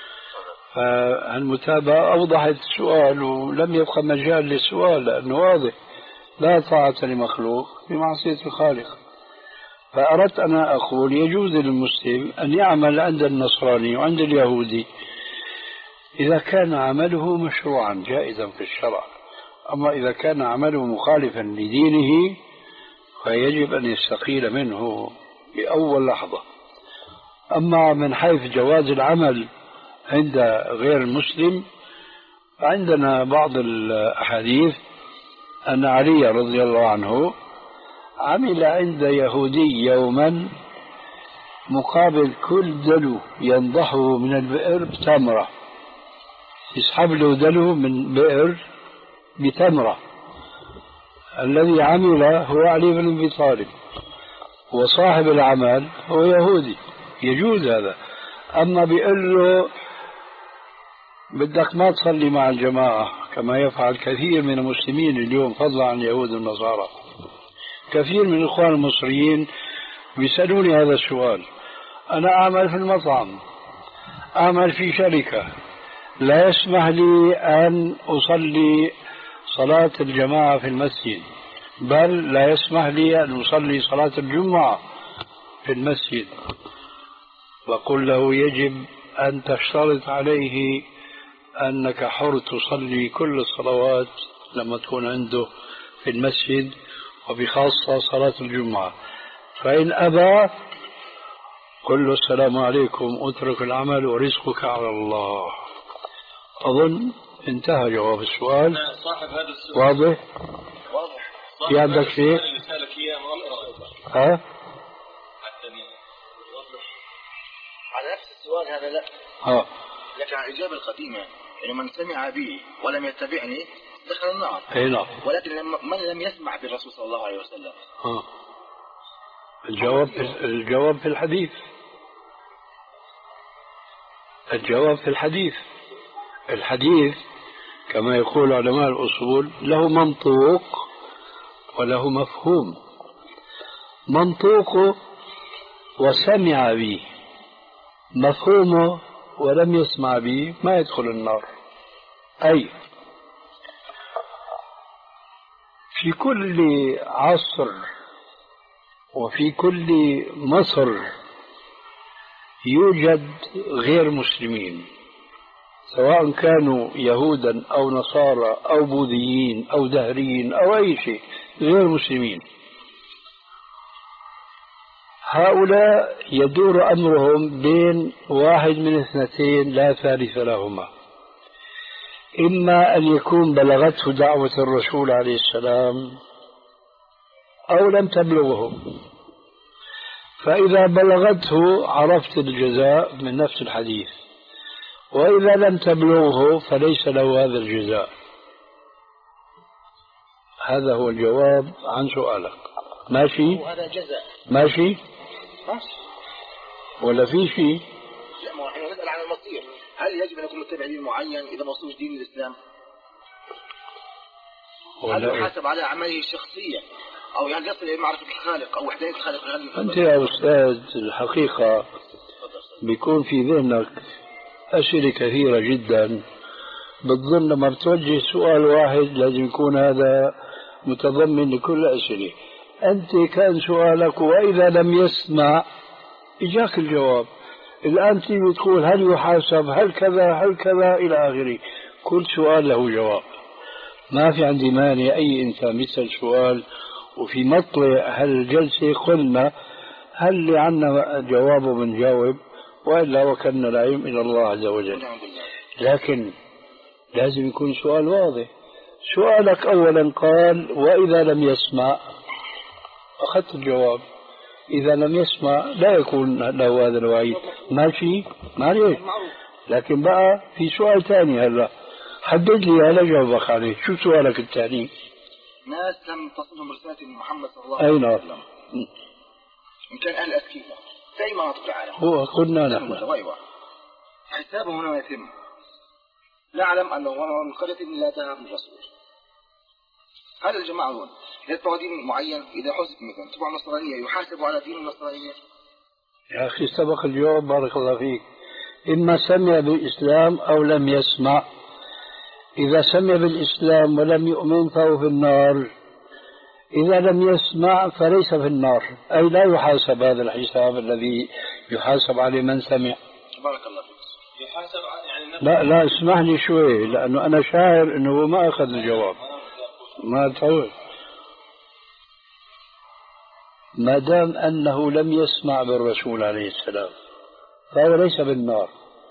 فالمتابعة أوضحت السؤال ولم يبقى مجال للسؤال لأنه واضح، لا طاعة لمخلوق بمعصية الخالق. فأردت أن أقول يجوز للمسلم أن يعمل عند النصراني وعند اليهودي إذا كان عمله مشروعا جائزا في الشرع، أما إذا كان عمله مخالفا لدينه فيجب أن يستقيل منه بأول لحظة. أما من حيث جواز العمل عند غير المسلم عندنا بعض الأحاديث أن علي رضي الله عنه عمل عند يهودي يوما مقابل كل دلو ينضحه من البئر بتمرة، يسحب له دلو من بئر بتمرة. الذي عمل هو علي بن أبي طالب وصاحب العمل هو يهودي، يجوز هذا. أما بيقول له بدك ما تصلي مع الجماعة كما يفعل كثير من المسلمين اليوم فضلا عن اليهود والنصارى، كثير من الإخوان المصريين بيسألوني هذا السؤال، أنا أعمل في المطعم، أعمل في شركة، لا يسمح لي أن أصلي صلاة الجماعة في المسجد، بل لا يسمح لي أن أصلي صلاة الجمعة في المسجد. وقل له يجب أن تشترط عليه أنك حر تصلي كل الصلوات لما تكون عنده في المسجد وبخاصة صلاة الجمعة. فإن أبى قل له السلام عليكم، اترك العمل ورزقك على الله. أظن انتهى جواب السؤال. صاحب هذا السؤال واضح؟ واضح. في عندك شيء؟ ها؟ على نفس السؤال هذا لا. ها. لكن على الإجابة القديمة يعني من سمع بي ولم يتبعني دخل النار. أي نعم. ولكن من لم يسمع بالرسول صلى الله عليه وسلم. ها. الجواب الجواب في الحديث. الجواب في الحديث. الحديث كما يقول علماء الأصول له منطوق وله مفهوم. منطوقه وسمع به، مفهومه ولم يسمع به ما يدخل النار. أي في كل عصر وفي كل مصر يوجد غير مسلمين، سواء كانوا يهودا أو نصارى أو بوذيين أو دهريين أو أي شيء، غير مسلمين. هؤلاء يدور أمرهم بين واحد من اثنتين لا ثالث لهما، إما أن يكون بلغته دعوة الرسول عليه السلام أو لم تبلغه، فإذا بلغته عرفت الجزاء من نفس الحديث، وإذا لم تبلغه فليس له هذا الجزاء. هذا هو الجواب عن سؤالك. ماشي؟ وهذا جزاء. ماشي؟ ماشي. ولا في شيء؟ لا، ما احنا نسأل عن المصير، هل يجب أن يكون متبع دين معين إذا ما وصلش دين الإسلام؟ هل يحاسب على أعماله الشخصية أو يعني يصل إلى معرفة الخالق أو وحدانية الخالق؟ أنت يا أستاذ الحقيقة بيكون في ذهنك أسئلة كثيرة جدا، بتظن لما بتوجه سؤال واحد لازم يكون هذا متضمن لكل أسئلة. أنت كان سؤالك وإذا لم يسمع إجاك الجواب. الآن تيجي تقول هل يحاسب، هل كذا، هل كذا إلى آخره. كل سؤال له جواب. ما في عندي مانع أي إنسان مثل سؤال وفي مطلع هالجلسة قلنا هل اللي عنا جوابه بنجاوب، وإلا وكلنا العلم إلى الله عز وجل. لكن لازم يكون سؤال واضح. سؤالك أولا قال وإذا لم يسمع، أخذت الجواب. إذا لم يسمع لا يكون له هذا الوعيد. ماشي معلش، لكن بقى في سؤال ثاني. هلا حدد لي هلا جاوبك عليه. شو سؤالك الثاني؟ ناس لم تصلهم رسالة محمد صلى الله عليه وسلم. أي نعم. إن كان أهل أسكيفة في أي مناطق العالم. هو قلنا نحن حسابهم هنا يتم. نعلم أنه من قرية لا تهاب الرسول. هذا الجماعة هون يتبعوا دين معين، إذا حسب مثلا تبع النصرانية يحاسبوا على دين النصرانية. يا أخي سبق الجواب بارك الله فيك. إما سمع بالإسلام أو لم يسمع. إذا سمع بالإسلام ولم يؤمن فهو في النار. إذا لم يسمع فليس في النار، أي لا يحاسب هذا الحساب الذي يحاسب عليه من سمع. بارك الله فيك. يحاسب يعني لا لا اسمح لي شوي، لأنه أنا شاعر أنه ما أخذ الجواب. ما تطول. ما دام أنه لم يسمع بالرسول عليه السلام فهو ليس بالنار.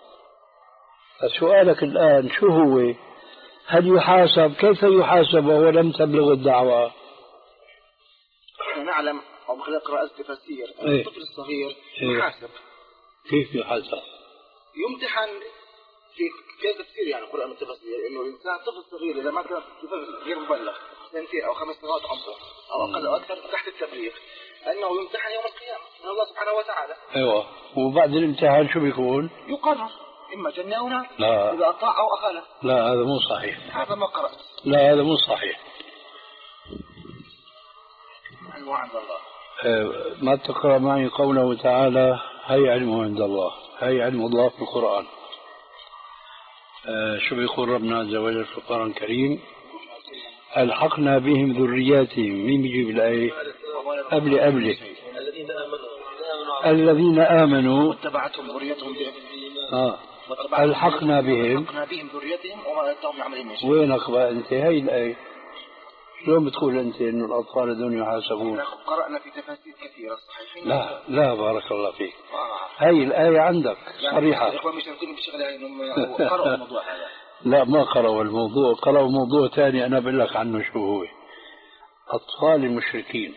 فسؤالك الآن شو هو؟ هل يحاسب؟ كيف يحاسب وهو لم تبلغ الدعوة؟ نحن نعلم أو بخلال قراءة تفاسير أن إيه؟ الطفل الصغير إيه؟ يحاسب. كيف يحاسب؟ يمتحن في كيف تفسير يعني القرآن التفسير إنه الإنسان طفل صغير إذا ما كان غير مبلغ سنتين أو خمس سنوات عمره أو أقل أو أكثر تحت التبليغ أنه يمتحن يوم القيامة من الله سبحانه وتعالى. أيوة. وبعد الامتحان شو بيكون؟ يقرر إما جنة أو نار. لا. إذا أطاع أو أخالف. لا هذا مو صحيح. هذا ما قرأت. لا هذا مو صحيح. علم عند الله. أه ما تقرأ معي قوله تعالى هي علمه عند الله، هي علم الله في القرآن. أه شو بيقول ربنا عز وجل في القرآن الكريم؟ ألحقنا بهم ذرياتهم. مين بيجيب الآية؟ قبل قبل الذين آمنوا واتبعتهم ذريتهم آه. ألحقنا بهم ألحقنا بهم ذريتهم وما أتاهم يعملون من شيء. وينك بقى أنت؟ هاي الآية شلون بتقول أنت إنه الأطفال هذول يحاسبون؟ قرأنا في تفاسير كثيرة صحيحين. لا لا بارك الله فيك. آه. هاي الآية عندك صريحة. الإخوان مشاركين بشغلة إنهم قرأوا الموضوع هذا. لا ما قرأوا الموضوع، قرأوا موضوع ثاني أنا بقول لك عنه شو هو. أطفال المشركين،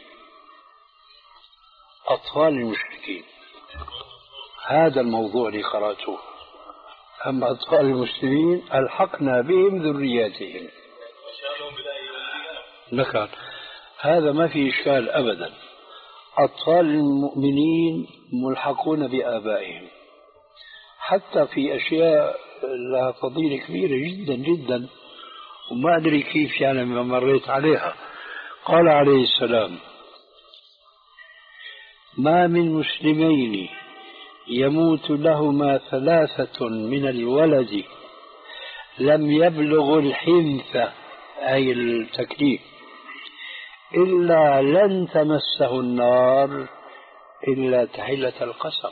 أطفال المشركين هذا الموضوع اللي قرأته. أما أطفال المسلمين ألحقنا بهم ذرياتهم. لكن هذا ما في إشكال أبدا. أطفال المؤمنين ملحقون بآبائهم حتى في أشياء لها فضيلة كبيرة جدا جدا وما أدري كيف يعني ما مريت عليها. قال عليه السلام ما من مسلمين يموت لهما ثلاثة من الولد لم يبلغ الحنث أي التكليف إلا لن تمسه النار إلا تحلة القسم.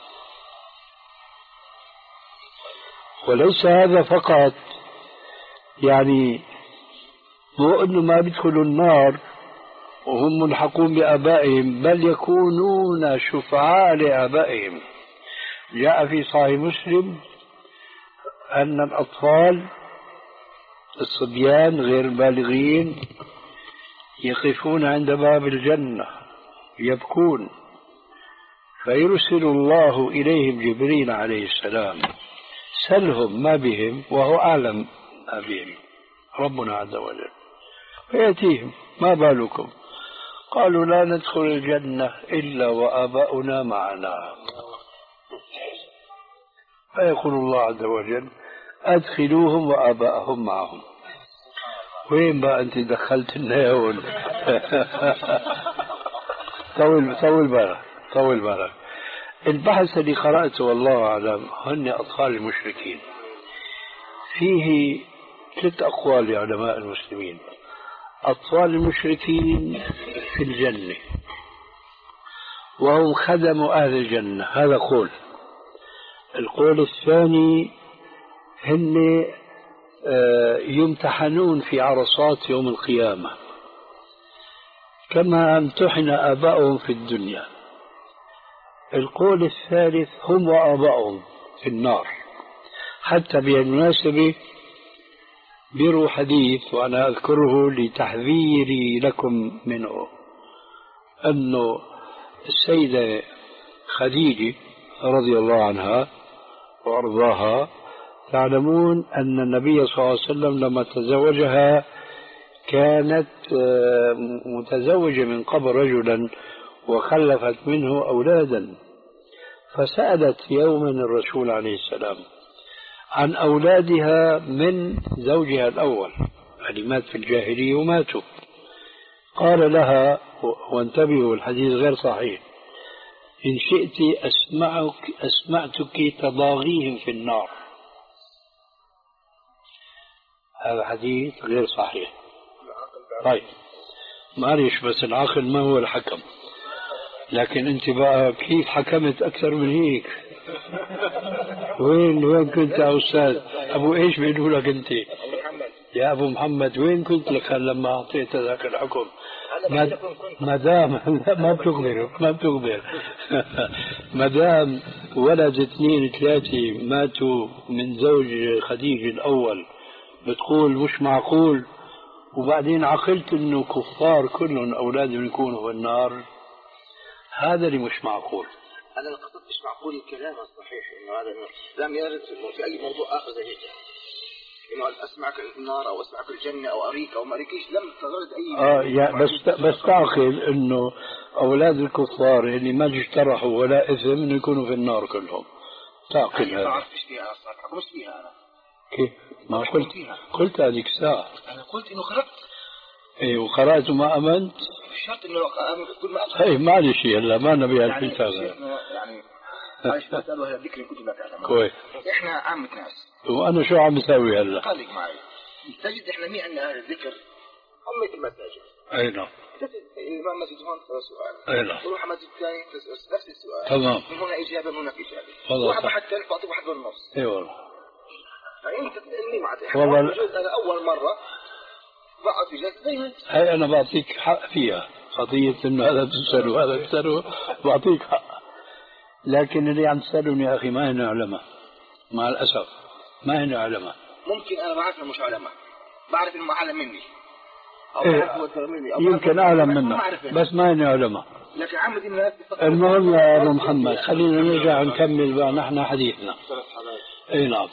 وليس هذا فقط، يعني مو أنه ما بيدخلوا النار وهم ملحقون بآبائهم، بل يكونون شفعاء لآبائهم. جاء في صحيح مسلم أن الأطفال الصبيان غير البالغين يقفون عند باب الجنة يبكون، فيرسل الله إليهم جبريل عليه السلام سلهم ما بهم وهو أعلم ما بهم ربنا عز وجل، فيأتيهم ما بالكم؟ قالوا لا ندخل الجنة إلا وآباؤنا معنا. فيقول الله عز وجل أدخلوهم وآباءهم معهم. وين بقى أنت دخلت لنا هون؟ طول طول بالك طول بالك. البحث اللي قرأته والله أعلم هن أطفال المشركين. فيه ثلاث أقوال لعلماء المسلمين. أطفال المشركين في الجنة وهم خدم أهل الجنة، هذا قول. القول الثاني هن يمتحنون في عرصات يوم القيامة كما امتحن آباؤهم في الدنيا. القول الثالث هم وآباؤهم في النار. حتى بالمناسبة بيروا حديث وأنا أذكره لتحذيري لكم منه، أنه السيدة خديجة رضي الله عنها وأرضاها تعلمون أن النبي صلى الله عليه وسلم لما تزوجها كانت متزوجة من قبل رجلا وخلفت منه أولادا، فسألت يوما الرسول عليه السلام عن أولادها من زوجها الأول اللي مات في الجاهلية وماتوا. قال لها، وانتبهوا الحديث غير صحيح، إن شئت أسمعك أسمعتك تضاغيهم في النار. هذا حديث غير صحيح. طيب معلش، بس العقل ما هو الحكم، لكن انت بقى كيف حكمت اكثر من هيك؟ وين وين كنت يا استاذ ابو ايش بيقولوا لك انت يا ابو محمد؟ وين كنت لك لما اعطيت ذاك الحكم؟ ما دام ما بتخبر ما بتخبر ما دام ولد اثنين ثلاثه ماتوا من زوج خديجه الاول بتقول مش معقول، وبعدين عقلت انه كفار كلهم اولادهم يكونوا في النار؟ هذا اللي مش معقول. انا القصد مش معقول الكلام الصحيح انه هذا لم يرد في اي موضوع اخر زي هيك، انه اسمعك النار او اسمعك الجنه او اريك او ما اريكيش، لم ترد اي اه يعني بس بس تعقل انه اولاد الكفار اللي ما اجترحوا ولا اثم انه يكونوا في النار كلهم. تعقل هذا؟ ما بعرفش فيها الصراحه، مش فيها انا. كيف؟ ما قلت قلت هذيك الساعه. انا قلت انه خرجت. ايه وقرأت وما امنت؟ شرط انه امن كل ما امن. ايه معلش هلا ما نبي هالبيت هذا. يعني معلش بسأله هذا ذكر كنت لك اعلم. كويس. احنا عامة ناس. وانا شو عم اسوي هلا؟ خليك معي. تجد احنا مين عندنا اهل الذكر؟ أمة المساجد. اي نعم. تجد الامام مسجد هون سؤال. اي نعم. تروح مسجد ثاني نفس السؤال. تمام. من هنا اجابه من هناك اجابه. والله واحد واحد ثالث بعطيه واحد بالنص. اي والله. فانت تسالني معك. والله انا اول مره بقعد في جلسه زي هيك. هي انا بعطيك حق فيها، قضيه انه هذا تساله وهذا تساله بعطيك حق، لكن اللي عم تسالوني يا اخي ما هن علماء، مع الاسف ما هن علماء. ممكن انا بعرف انه مش علماء، بعرف انه اعلم مني أو إيه مني أو يمكن اعلم منك بس ما هن علماء. لكن عامة الناس المهم يا ابو محمد خلينا نرجع نكمل بقى نحن حديثنا. اي نعم.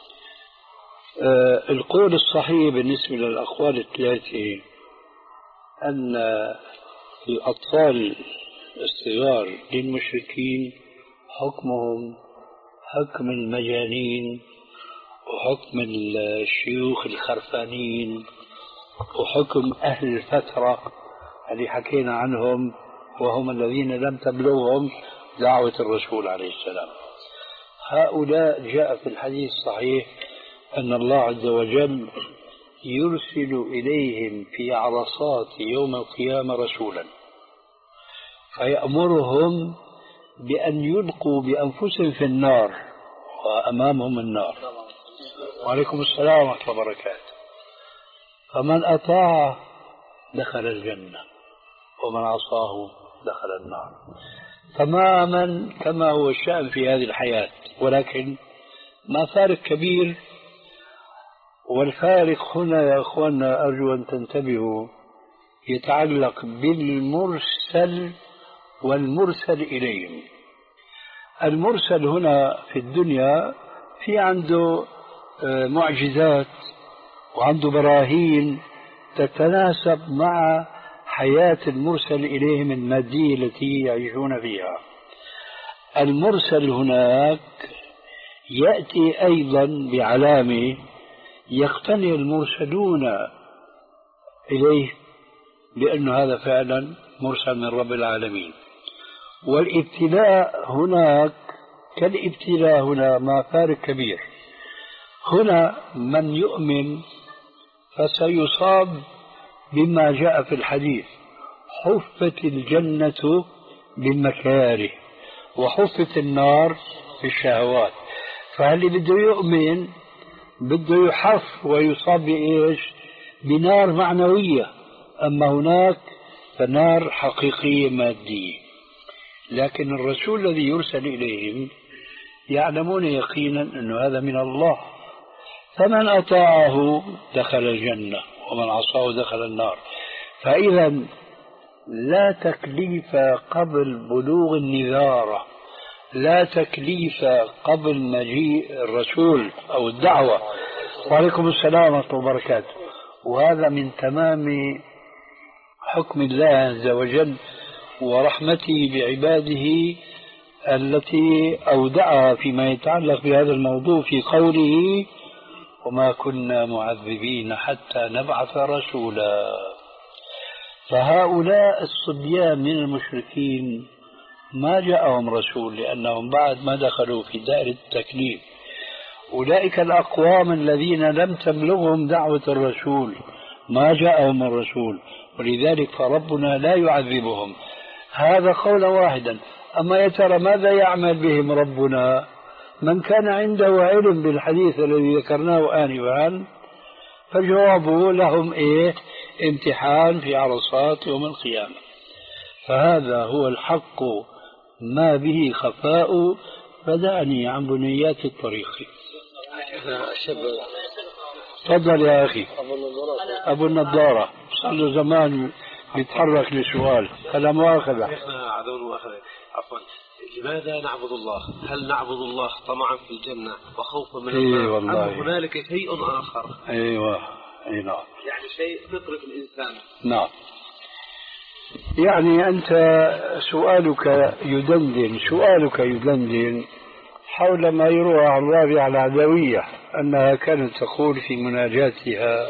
آه القول الصحيح بالنسبة للأقوال الثلاثة أن الأطفال الصغار للمشركين حكمهم حكم المجانين وحكم الشيوخ الخرفانين وحكم أهل الفترة اللي حكينا عنهم وهم الذين لم تبلغهم دعوة الرسول عليه السلام. هؤلاء جاء في الحديث الصحيح أن الله عز وجل يرسل إليهم في عرصات يوم القيامة رسولا فيأمرهم بأن يلقوا بأنفسهم في النار وأمامهم النار. وعليكم السلام ورحمة الله وبركاته. فمن أطاع دخل الجنة ومن عصاه دخل النار تماما كما هو الشأن في هذه الحياة، ولكن ما فارق كبير. والفارق هنا يا أخوانا أرجو أن تنتبهوا يتعلق بالمرسل والمرسل إليهم. المرسل هنا في الدنيا في عنده معجزات وعنده براهين تتناسب مع حياة المرسل إليهم المادية التي يعيشون فيها. المرسل هناك يأتي أيضا بعلامة يقتنع المرسلون إليه بأن هذا فعلا مرسل من رب العالمين. والابتلاء هناك كالابتلاء هنا ما فارق كبير. هنا من يؤمن فسيصاب بما جاء في الحديث حفت الجنة بالمكاره وحفت النار بالشهوات. فاللي بده يؤمن بده يحف ويصاب بإيش؟ بنار معنوية، أما هناك فنار حقيقية مادية. لكن الرسول الذي يرسل إليهم يعلمون يقينا أن هذا من الله، فمن أطاعه دخل الجنة ومن عصاه دخل النار. فإذا لا تكليف قبل بلوغ النذارة، لا تكليف قبل مجيء الرسول أو الدعوة. وعليكم السلام ورحمة الله وبركاته. وهذا من تمام حكم الله عز وجل ورحمته بعباده التي أودعها فيما يتعلق بهذا الموضوع في قوله وما كنا معذبين حتى نبعث رسولا. فهؤلاء الصبيان من المشركين ما جاءهم رسول لأنهم بعد ما دخلوا في دائرة التكليف. أولئك الأقوام الذين لم تبلغهم دعوة الرسول ما جاءهم الرسول، ولذلك فربنا لا يعذبهم. هذا قولا واحدا. أما يا ترى ماذا يعمل بهم ربنا؟ من كان عنده علم بالحديث الذي ذكرناه آنفا فجوابه لهم إيه؟ امتحان في عرصات يوم القيامة. فهذا هو الحق ما به خفاء. بدأني عن بنيات الطريق. تفضل يا أخي. أبو النضارة صار له زمان بيتحرك لسؤال. هلا مؤاخذة. عذر مؤاخذة. عفوا. لماذا نعبد الله؟ هل نعبد الله طمعا في الجنة وخوفا من النار؟ أم هنالك شيء آخر؟ أيوة. أي نعم. يعني شيء فطري في الإنسان. نعم. يعني أنت سؤالك يدندن سؤالك يدندن حول ما يروى عن رابعة العدوية أنها كانت تقول في مناجاتها.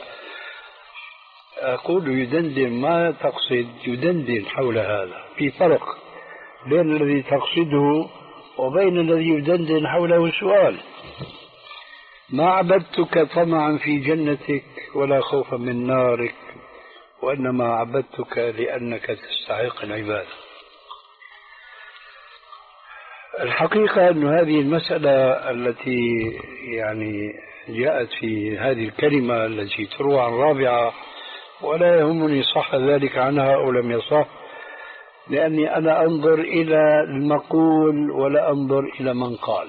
أقول يدندن ما تقصد يدندن حول هذا. في فرق بين الذي تقصده وبين الذي يدندن حوله السؤال. ما عبدتك طمعا في جنتك ولا خوفا من نارك، وإنما عبدتك لأنك تستحق العبادة. الحقيقة أن هذه المسألة التي يعني جاءت في هذه الكلمة التي تروى عن رابعة، ولا يهمني صح ذلك عنها أو لم يصح، لأني أنا أنظر إلى المقول ولا أنظر إلى من قال.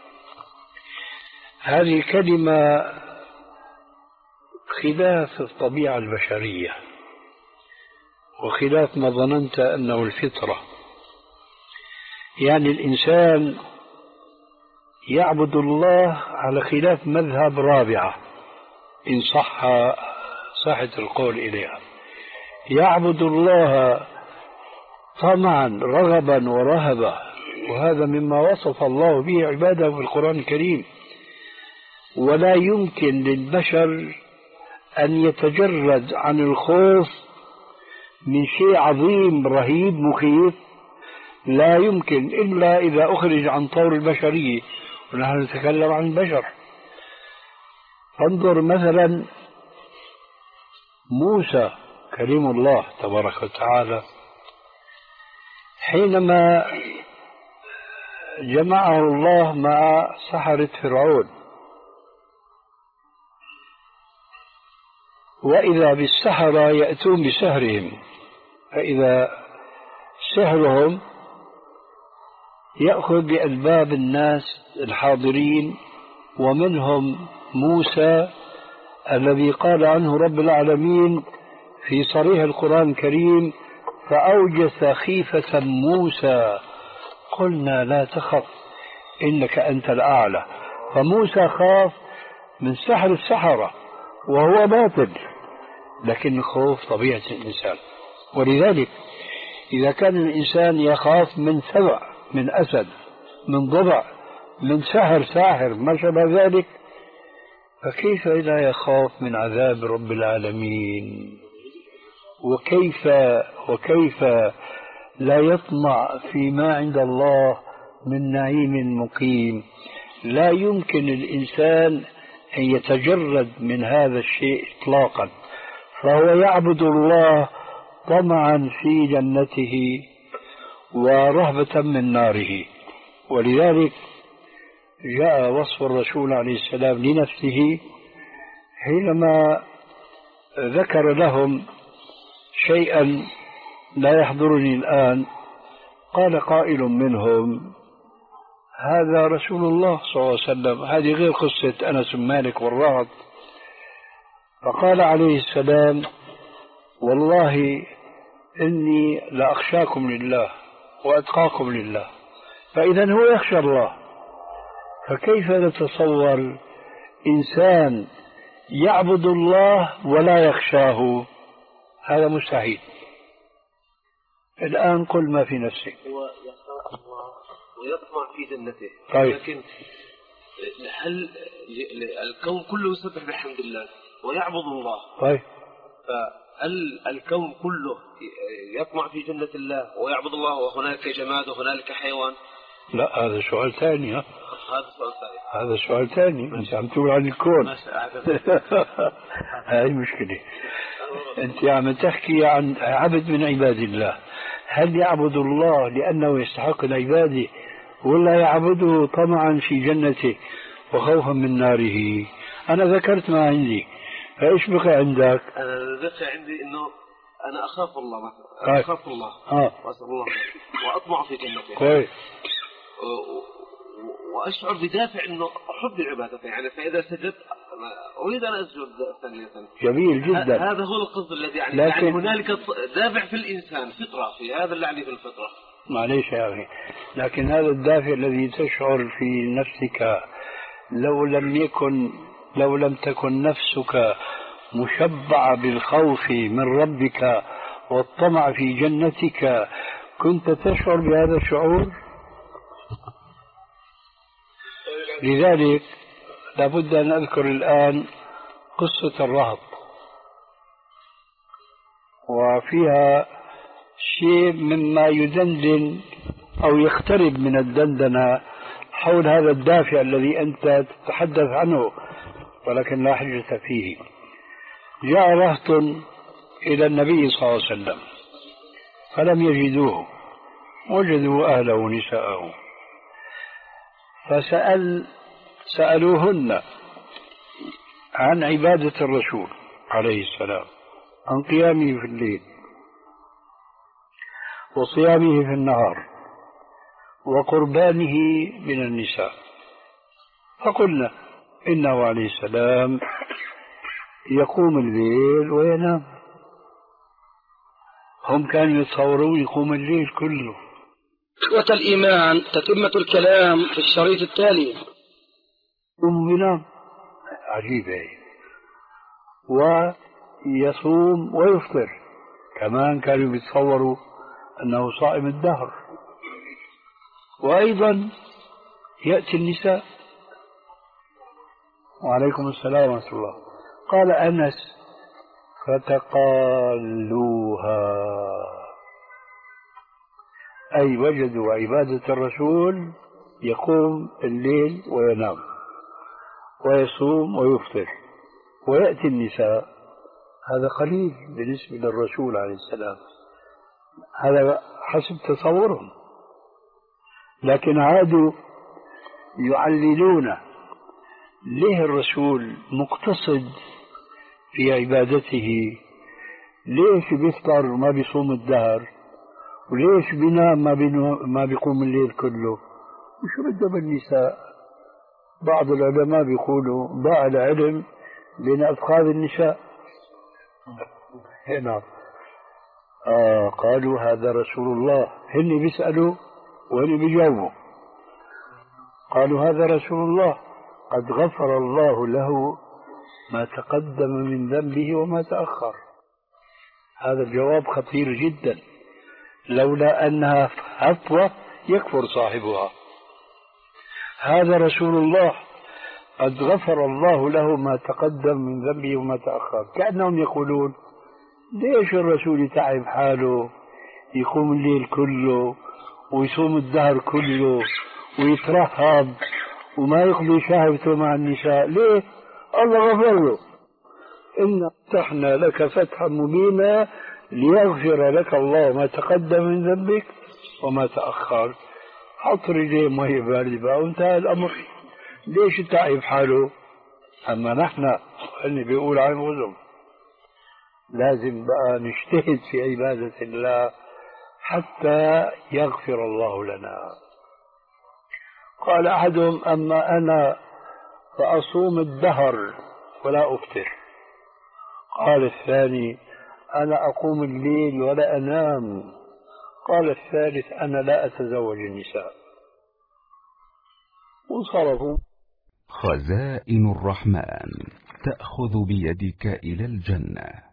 هذه الكلمة خلاف الطبيعة البشرية وخلاف ما ظننت أنه الفطرة. يعني الإنسان يعبد الله على خلاف مذهب رابعة إن صح صحة القول إليها. يعبد الله طمعا رغبا ورهبا، وهذا مما وصف الله به عباده في القرآن الكريم. ولا يمكن للبشر أن يتجرد عن الخوف من شيء عظيم رهيب مخيف، لا يمكن إلا إذا أخرج عن طور البشرية، ونحن نتكلم عن البشر. فانظر مثلا موسى كريم الله تبارك وتعالى حينما جمعه الله مع سحرة فرعون، وإذا بالسحرة يأتون بسحرهم، فإذا سحرهم يأخذ بألباب الناس الحاضرين، ومنهم موسى الذي قال عنه رب العالمين في صريح القرآن الكريم فأوجس خيفة موسى قلنا لا تخف إنك أنت الأعلى. فموسى خاف من سحر السحرة وهو باطل، لكن الخوف طبيعة الإنسان. ولذلك إذا كان الإنسان يخاف من سبع، من أسد، من ضبع، من سحر ساحر ما شابه ذلك، فكيف لا يخاف من عذاب رب العالمين؟ وكيف وكيف لا يطمع فيما عند الله من نعيم مقيم؟ لا يمكن الإنسان أن يتجرد من هذا الشيء إطلاقا. فهو يعبد الله طمعا في جنته ورهبة من ناره. ولذلك جاء وصف الرسول عليه السلام لنفسه حينما ذكر لهم شيئا لا يحضرني الآن. قال قائل منهم هذا رسول الله صلى الله عليه وسلم، هذه غير قصة أنس بن مالك والرهط. فقال عليه السلام: والله إني لأخشاكم لله وأتقاكم لله. فإذا هو يخشى الله، فكيف نتصور إنسان يعبد الله ولا يخشاه؟ هذا مستحيل. الآن قل ما في نفسك. هو يخاف الله ويطمع في جنته. طيب. لكن هل الكون كله يسبح بحمد الله ويعبد الله؟ طيب. فهل الكون كله يطمع في جنة الله ويعبد الله وهناك جماد وهنالك حيوان؟ لا، هذا سؤال ثاني. ها؟ هذا سؤال ثاني. هذا سؤال ثاني. أنت عم تقول عن الكون. هاي مشكلة. أنت عم تحكي عن عبد من عباد الله. هل يعبد الله لأنه يستحق العبادة ولا يعبده طمعا في جنته وخوفا من ناره؟ أنا ذكرت ما عندي، فإيش بقى عندك؟ أنا بقى عندي إنه أنا أخاف الله مثلا. طيب. أخاف الله آه. وأسأل الله وأطمع في جنته. كويس. وأشعر بدافع إنه أحب العبادة، يعني فإذا سجدت أريد أن أسجد ثانية. جميل جدا. هذا هو القصد الذي يعني, لكن... يعني هنالك دافع في الإنسان، فطرة في هذا اللي يعني في الفطرة. معليش يا أخي، لكن هذا الدافع الذي تشعر في نفسك لو لم يكن لو لم تكن نفسك مشبعة بالخوف من ربك والطمع في جنتك كنت تشعر بهذا الشعور؟ لذلك لابد أن أذكر الآن قصة الرهط، وفيها شيء مما يدندن أو يقترب من الدندنة حول هذا الدافع الذي أنت تتحدث عنه ولكن لا حجة فيه. جاء رهط إلى النبي صلى الله عليه وسلم فلم يجدوه، وجدوا أهله ونساءه، فسأل سألوهن عن عبادة الرسول عليه السلام، عن قيامه في الليل وصيامه في النهار وقربانه من النساء. فقلنا إنه عليه السلام يقوم الليل وينام. هم كانوا يتصورون يقوم الليل كله. إخوة الإيمان، تتمة الكلام في الشريط التالي. يقوم وينام، عجيبة. ويصوم ويفطر، كمان كانوا يتصوروا أنه صائم الدهر. وأيضا يأتي النساء. وعليكم السلام ورحمة الله. قال أنس: فتقالوها، أي وجدوا عبادة الرسول يقوم الليل وينام ويصوم ويفطر ويأتي النساء. هذا قليل بالنسبة للرسول عليه السلام، هذا حسب تصورهم. لكن عادوا يعللون ليه الرسول مقتصد في عبادته، ليش بيفطر ما بيصوم الدهر، وليش بينام ما, ما بيقوم الليل كله، وشو بده بالنساء؟ بعض العلماء بيقولوا ضاع العلم بين أفخاذ النساء. هنا آه قالوا هذا رسول الله، هن بيسألوا وهن بيجاوبوا. قالوا هذا رسول الله قد غفر الله له ما تقدم من ذنبه وما تأخر. هذا الجواب خطير جدا، لولا أنها هفوة يكفر صاحبها. هذا رسول الله قد غفر الله له ما تقدم من ذنبه وما تأخر. كأنهم يقولون ليش الرسول يتعب حاله يقوم الليل كله ويصوم الدهر كله ويترهب وما يقضي شهوته مع النساء؟ ليه؟ الله غفر له. إن فتحنا لك فتحا مبينا ليغفر لك الله ما تقدم من ذنبك وما تأخر. حط رجليه مية باردة بقى وانتهى الأمر. ليش تعب حاله؟ أما نحن اللي بيقول عن وزم لازم بقى نجتهد في عبادة الله حتى يغفر الله لنا. قال أحدهم أما أنا فأصوم الدهر ولا أفطر. قال الثاني أنا أقوم الليل ولا أنام. قال الثالث أنا لا أتزوج النساء. وصرفوا. خزائن الرحمن تأخذ بيدك إلى الجنة.